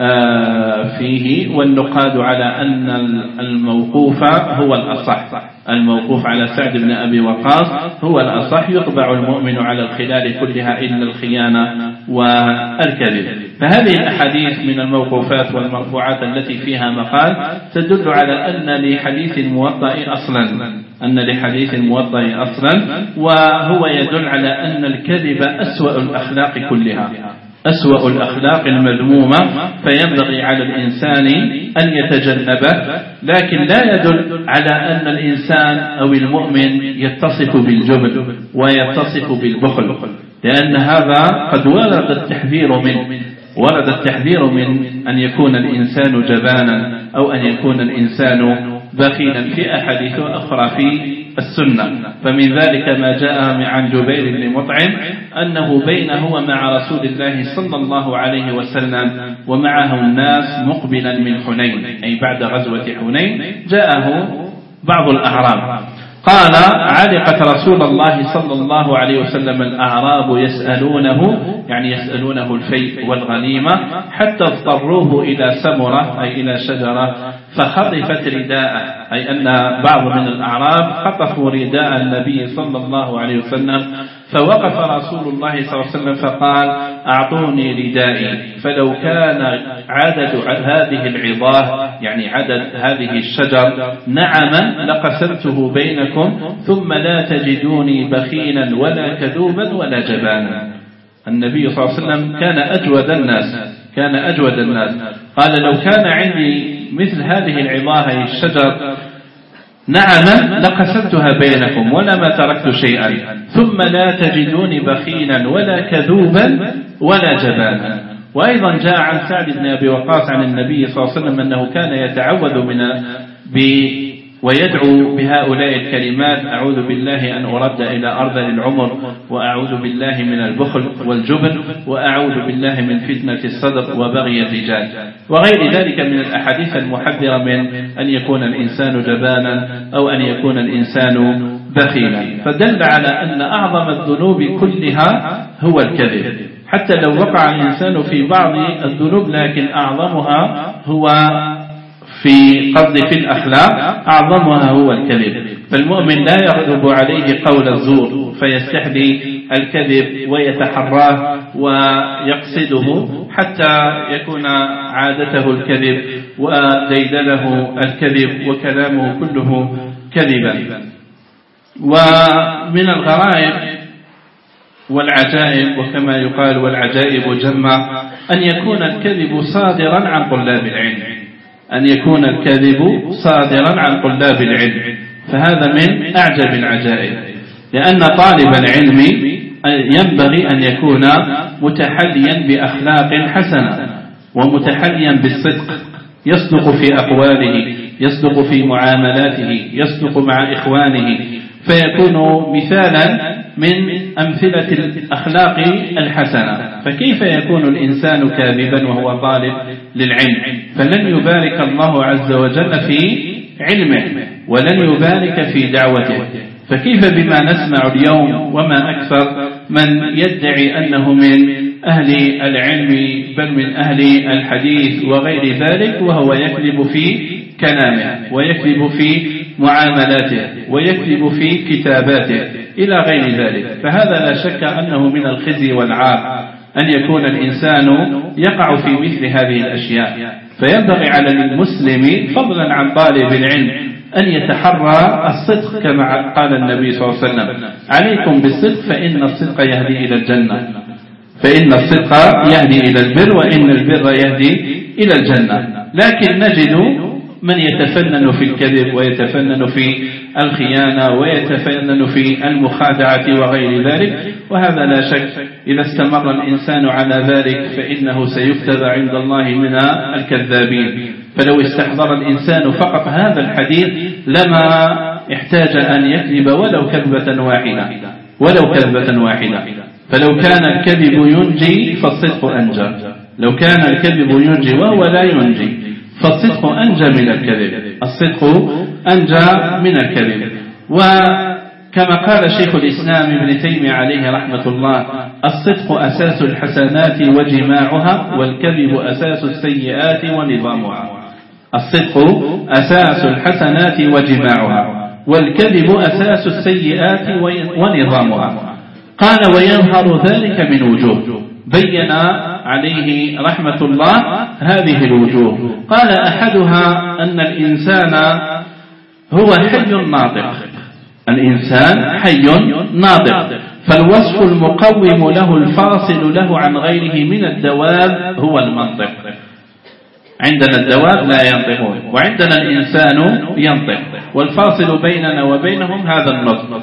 فيه، والنقاد على أن الموقوف هو الأصح. الموقوف على سعد بن أبي وقاص هو الأصح: يطبع المؤمن على الخلال كلها إلا الخيانة والكذب. فهذه الأحاديث من الموقوفات والمرفوعات التي فيها مقال تدل على أن لحديث الموطأ أصلا أن لحديث الموطأ أصلا وهو يدل على أن الكذب أسوأ الأخلاق كلها، أسوأ الأخلاق المذمومة، فينبغي على الإنسان أن يتجنبه. لكن لا يدل على أن الإنسان أو المؤمن يتصف بالجبن ويتصف بالبخل، لأن هذا قد ورد التحذير منه ورد التحذير من أن يكون الإنسان جبانا أو أن يكون الإنسان بخيلا في أحاديث أخرى في السنة. فمن ذلك ما جاء عن جبير بن مطعم أنه بينه ومع رسول الله صلى الله عليه وسلم ومعه الناس مقبلا من حنين، أي بعد غزوة حنين، جاءه بعض الأعراب قال: علقت رسول الله صلى الله عليه وسلم الأعراب يسألونه، يعني يسألونه الفيء والغنيمة، حتى اضطروه إلى سمرة أي إلى شجرة فخطفت رداءه، أي أن بعض من الأعراب خطفوا رداء النبي صلى الله عليه وسلم، فوقف رسول الله صلى الله عليه وسلم فقال: أعطوني ردائي، فلو كان عدد هذه العظاه يعني عدد هذه الشجر نعما لقسمته بينكم ثم لا تجدوني بخيلا ولا كذوبا ولا جبانا. النبي صلى الله عليه وسلم كان أجود الناس كان أجود الناس قال: لو كان عندي مثل هذه العظاه الشجر نعما لقسمتها بينكم ولما تركت شيئا، ثم لا تجدوني بخيلا ولا كذوبا ولا جبانا. وأيضا جاء عن سعد بن أبي وقاص عن النبي صلى الله عليه وسلم أنه كان يتعوذ من ب ويدعو بهؤلاء الكلمات: أعوذ بالله أن أرد إلى أرذل العمر، وأعوذ بالله من البخل والجبن، وأعوذ بالله من فتنة الصدر وبغي الرجال، وغير ذلك من الأحاديث المحذرة من أن يكون الإنسان جبانا أو أن يكون الإنسان بخيلا. فدل على أن أعظم الذنوب كلها هو الكذب، حتى لو وقع الإنسان في بعض الذنوب لكن أعظمها هو في قصد في الأخلاق أعظمها هو الكذب. فالمؤمن لا يغلب عليه قول الزور فيستحدي الكذب ويتحراه ويقصده حتى يكون عادته الكذب وديدنه الكذب وكلامه كله كذبا. ومن الغرائب والعجائب، وكما يقال والعجائب جمع، أن يكون الكذب صادرا عن طلاب العلم، أن يكون الكذب صادرا عن طلاب العلم، فهذا من أعجب العجائب، لأن طالب العلم ينبغي أن يكون متحليا بأخلاق حسنة ومتحليا بالصدق، يصدق في أقواله، يصدق في معاملاته، يصدق مع إخوانه، فيكون مثالا من أمثلة الأخلاق الحسنة. فكيف يكون الإنسان كاذبا وهو طالب للعلم؟ فلن يبارك الله عز وجل في علمه ولن يبارك في دعوته. فكيف بما نسمع اليوم وما أكثر من يدعي أنه من أهل العلم بل من أهل الحديث وغير ذلك، وهو يكذب في كلامه ويكذب في معاملاته ويكذب في كتاباته إلى غير ذلك. فهذا لا شك أنه من الخزي والعار أن يكون الإنسان يقع في مثل هذه الأشياء. فينبغي على المسلم فضلا عن طالب العلم أن يتحرى الصدق كما قال النبي صلى الله عليه وسلم: عليكم بالصدق فإن الصدق يهدي إلى الجنة، فإن الصدق يهدي إلى البر وإن البر يهدي إلى الجنة. لكن نجد من يتفنن في الكذب ويتفنن في الخيانة ويتفنن في المخادعة وغير ذلك، وهذا لا شك إذا استمر الإنسان على ذلك فإنه سيكتب عند الله من الكذابين. فلو استحضر الإنسان فقط هذا الحديث لما احتاج أن يكذب ولو كذبة واحدة ولو كذبة واحدة فلو كان الكذب ينجي فالصدق أنجى، لو كان الكذب ينجي وهو لا ينجي فالصدق أنجى من الكذب، الصدق أنجى من الكذب. وكما قال شيخ الإسلام ابن تيمية عليه رحمة الله: الصدق أساس الحسنات وجماعها، والكذب أساس السيئات ونظامها. الصدق أساس الحسنات وجماعها، والكذب أساس السيئات ونظامها. قال: ويظهر ذلك من وجوه، بين عليه رحمة الله هذه الوجوه. قال: أحدها أن الإنسان هو حي ناطق، الإنسان حي ناطق، فالوصف المقوم له الفاصل له عن غيره من الدواب هو المنطق. عندنا الدواب لا ينطقون، وعندنا الإنسان ينطق، والفاصل بيننا وبينهم هذا النطق.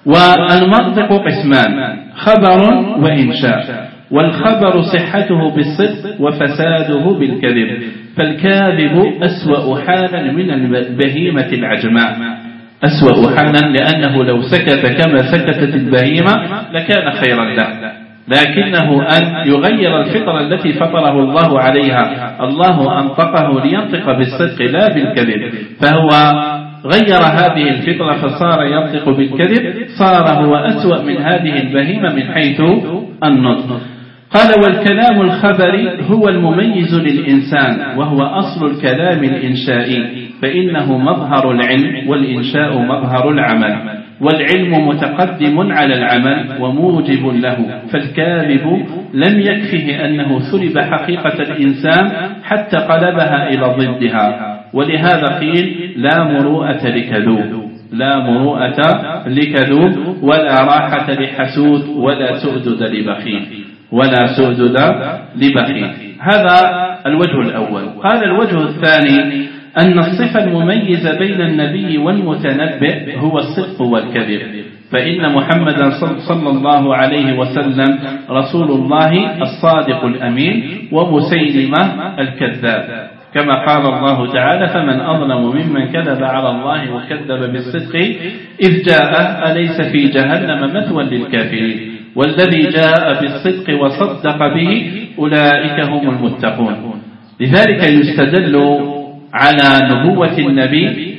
والمنطق قسمان: خبر وإنشاء، والخبر صحته بالصدق وفساده بالكذب، فالكاذب أسوأ حالا من البهيمة العجماء، أسوأ حالا، لأنه لو سكت كما سكتت البهيمة لكان خيرا له، لكنه أن يغير الفطرة التي فطره الله عليها، الله أنطقه لينطق بالصدق لا بالكذب، فهو غير هذه الفطرة فصار ينطق بالكذب، صار هو أسوأ من هذه البهيمة من حيث النطق. قال: والكلام الخبري هو المميز للإنسان، وهو أصل الكلام الإنشائي، فإنه مظهر العلم، والإنشاء مظهر العمل، والعلم متقدم على العمل وموجب له، فالكاذب لم يكفه أنه سلب حقيقة الإنسان حتى قلبها إلى ضدها، ولهذا قيل: لا مروءة لكذوب، لا مروءة لكذوب، ولا راحة لحسود، ولا سؤدد لبخيل، ولا سؤدد لبخيل. هذا الوجه الأول. قال: الوجه الثاني أن الصفة المميزة بين النبي والمتنبئ هو الصدق والكذب، فإن محمدا صلى الله عليه وسلم رسول الله الصادق الأمين ومسيلمة الكذاب، كما قال الله تعالى: فمن أظلم ممن كذب على الله وكذب بالصدق إذ جاءه أليس في جهنم مثوى للكافرين والذي جاء بالصدق وصدق به أولئك هم المتقون. لذلك يستدل على نبوة النبي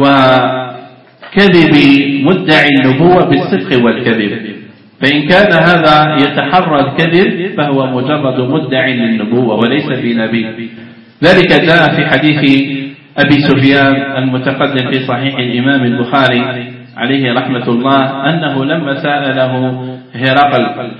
وكذب مدعي النبوة بالصدق والكذب، فإن كان هذا يتحرى الكذب فهو مجرد مدعي للنبوة وليس بنبي. ذلك جاء في حديث أبي سفيان المتقدم في صحيح الإمام البخاري عليه رحمة الله أنه لما سأله هرقل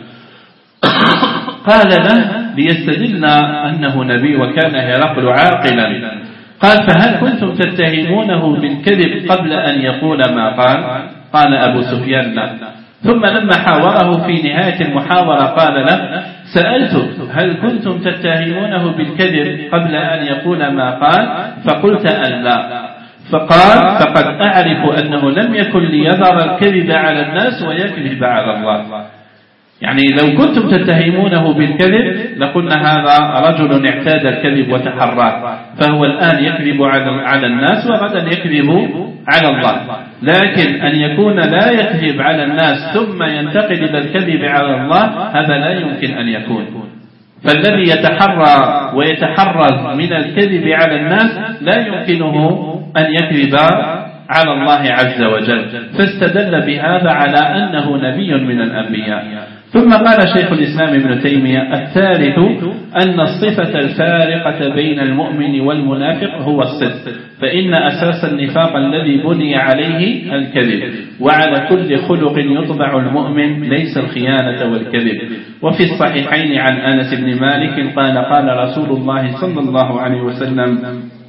قال له ليستدل أنه نبي وكان هرقل عاقلا، قال فهل كنتم تتهمونه بالكذب قبل أن يقول ما قال؟ قال أبو سفيان لا. ثم لما حاوره في نهاية المحاورة قال له سألته هل كنتم تتهمونه بالكذب قبل أن يقول ما قال؟ فقلت أن لا. فقال فقد أعرف أنه لم يكن ليظهر الكذب على الناس ويكذب على الله. يعني لو كنتم تتهمونه بالكذب لقلنا هذا رجل اعتاد الكذب وتحراه، فهو الآن يكذب على الناس وغدا يكذب على الله. لكن أن يكون لا يكذب على الناس ثم ينتقل إلى الكذب على الله هذا لا يمكن أن يكون. فالذي يتحرى ويتحرز من الكذب على الناس لا يمكنه أن يكذب على الله عز وجل، فاستدل بهذا على أنه نبي من الأنبياء. ثم قال شيخ الإسلام ابن تيمية الثالث أن الصفة الفارقة بين المؤمن والمنافق هو الصدق، فإن أساس النفاق الذي بني عليه الكذب، وعلى كل خلق يطبع المؤمن ليس الخيانة والكذب. وفي الصحيحين عن أنس بن مالك قال قال رسول الله صلى الله عليه وسلم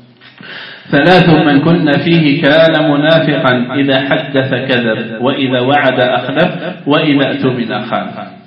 ثلاث من كن فيه كان منافقا إذا حدث كذب وإذا وعد أخلف وإذا اؤتمن خان.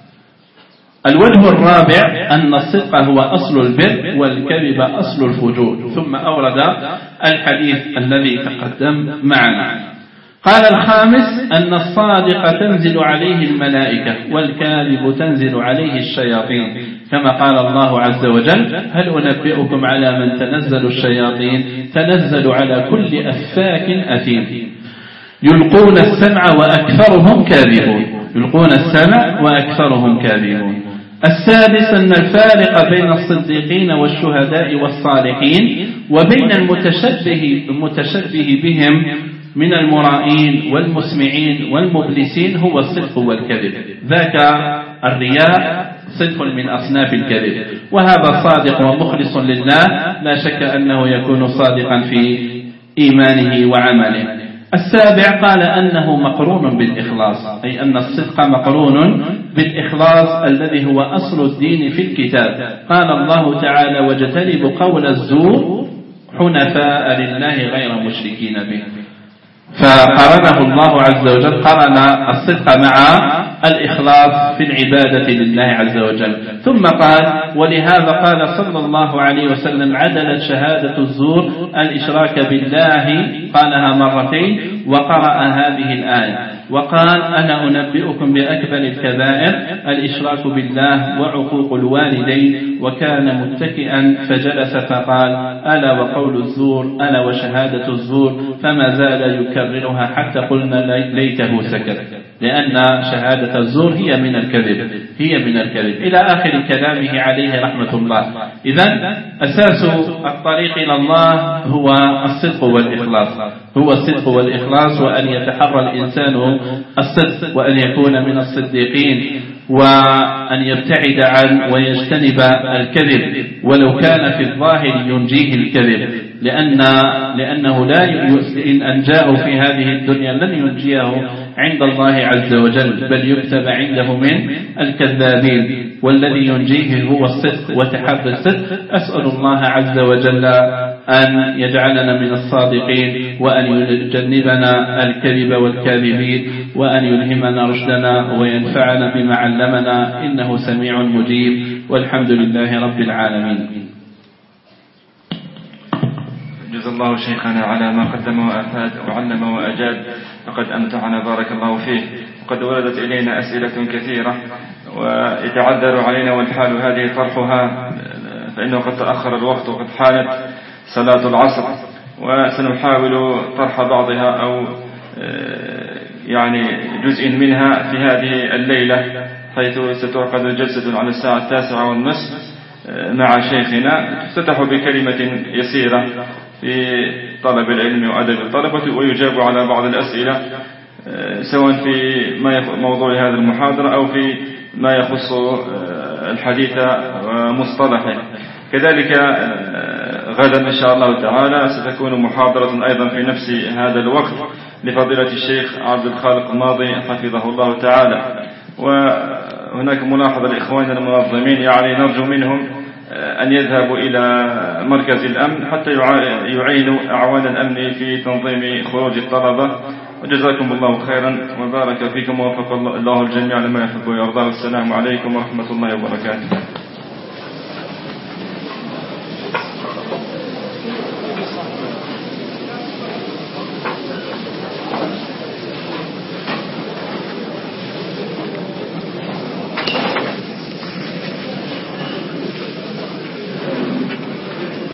الوجه الرابع أن الصدق هو أصل البر والكذب أصل الفجور. ثم أورد الحديث الذي تقدم معنا. قال الخامس أن الصادق تنزل عليه الملائكة والكاذب تنزل عليه الشياطين، كما قال الله عز وجل هل أنبئكم على من تنزل الشياطين تنزل على كل أفاك أثيم يلقون السمع وأكثرهم كاذبون يلقون السمع وأكثرهم كاذبون. السادس أن الفارق بين الصديقين والشهداء والصالحين وبين المتشبه, المتشبه بهم من المرائين والمسمعين والمبلسين هو الصدق والكذب. ذاك الرياء صدق من أصناف الكذب، وهذا صادق ومخلص لله لا شك أنه يكون صادقا في إيمانه وعمله. السابع قال أنه مقرون بالإخلاص، أي أن الصدق مقرون بالإخلاص الذي هو أصل الدين في الكتاب. قال الله تعالى واجتنبوا قول الزور حنفاء لله غير مشركين به، فقرنه الله عز وجل قرن الصدق مع الإخلاص في العبادة لله عز وجل. ثم قال ولهذا قال صلى الله عليه وسلم عدلت شهادة الزور الإشراك بالله، قالها مرتين وقرأ هذه الآية وقال أنا أنبئكم بأكبر الكبائر الإشراك بالله وعقوق الوالدين، وكان متكئا فجلس فقال ألا وقول الزور ألا وشهادة الزور، فما زال يكررها حتى قلنا ليته سكت، لأن شهادة الزور هي من الكذب هي من الكذب إلى آخر كلامه عليه رحمة الله. إذن أساس الطريق إلى الله هو الصدق والإخلاص هو الصدق والإخلاص وأن يتحرى الإنسان الصدق وأن يكون من الصديقين وأن يبتعد عن ويجتنب الكذب ولو كان في الظاهر ينجيه الكذب، لأن لأنه لا إن أنجاه في هذه الدنيا لن ينجيه عند الله عز وجل، بل يكتب عنده من الكذابين، والذي ينجيه هو الصدق وتحري الصدق. أسأل الله عز وجل أن يجعلنا من الصادقين وأن يجنبنا الكذب والكاذبين وأن يلهمنا رشدنا وينفعنا بما علمنا إنه سميع مجيب، والحمد لله رب العالمين. جزا الله شيخنا على ما قدم وأفاد وعلم وأجاد، لقد أمتعنا بارك الله فيه. وقد وردت إلينا أسئلة كثيرة ويتعذر علينا والحال هذه طرحها، فإنه قد تأخر الوقت وقد حالت صلاة العصر، وسنحاول طرح بعضها أو يعني جزء منها في هذه الليلة، حيث ستعقد جلسة على الساعة التاسعة والنصف مع شيخنا تفتتح بكلمة يسيرة في طلب العلم وأدب الطلبة، ويجاب على بعض الأسئلة سواء في موضوع هذه المحاضرة أو في ما يخص الحديث ومصطلحه. كذلك غدا إن شاء الله تعالى ستكون محاضرة أيضا في نفس هذا الوقت لفضيلة الشيخ عبد الخالق الماضي حفظه الله تعالى. وهناك ملاحظة لإخواننا المنظمين، يعني نرجو منهم أن يذهبوا إلى مركز الأمن حتى يعينوا أعوان الأمن في تنظيم خروج الطلبة. وجزاكم الله خيرا وبارك فيكم ووفق الله الجميع لما يحب ويرضى. والسلام عليكم ورحمة الله وبركاته.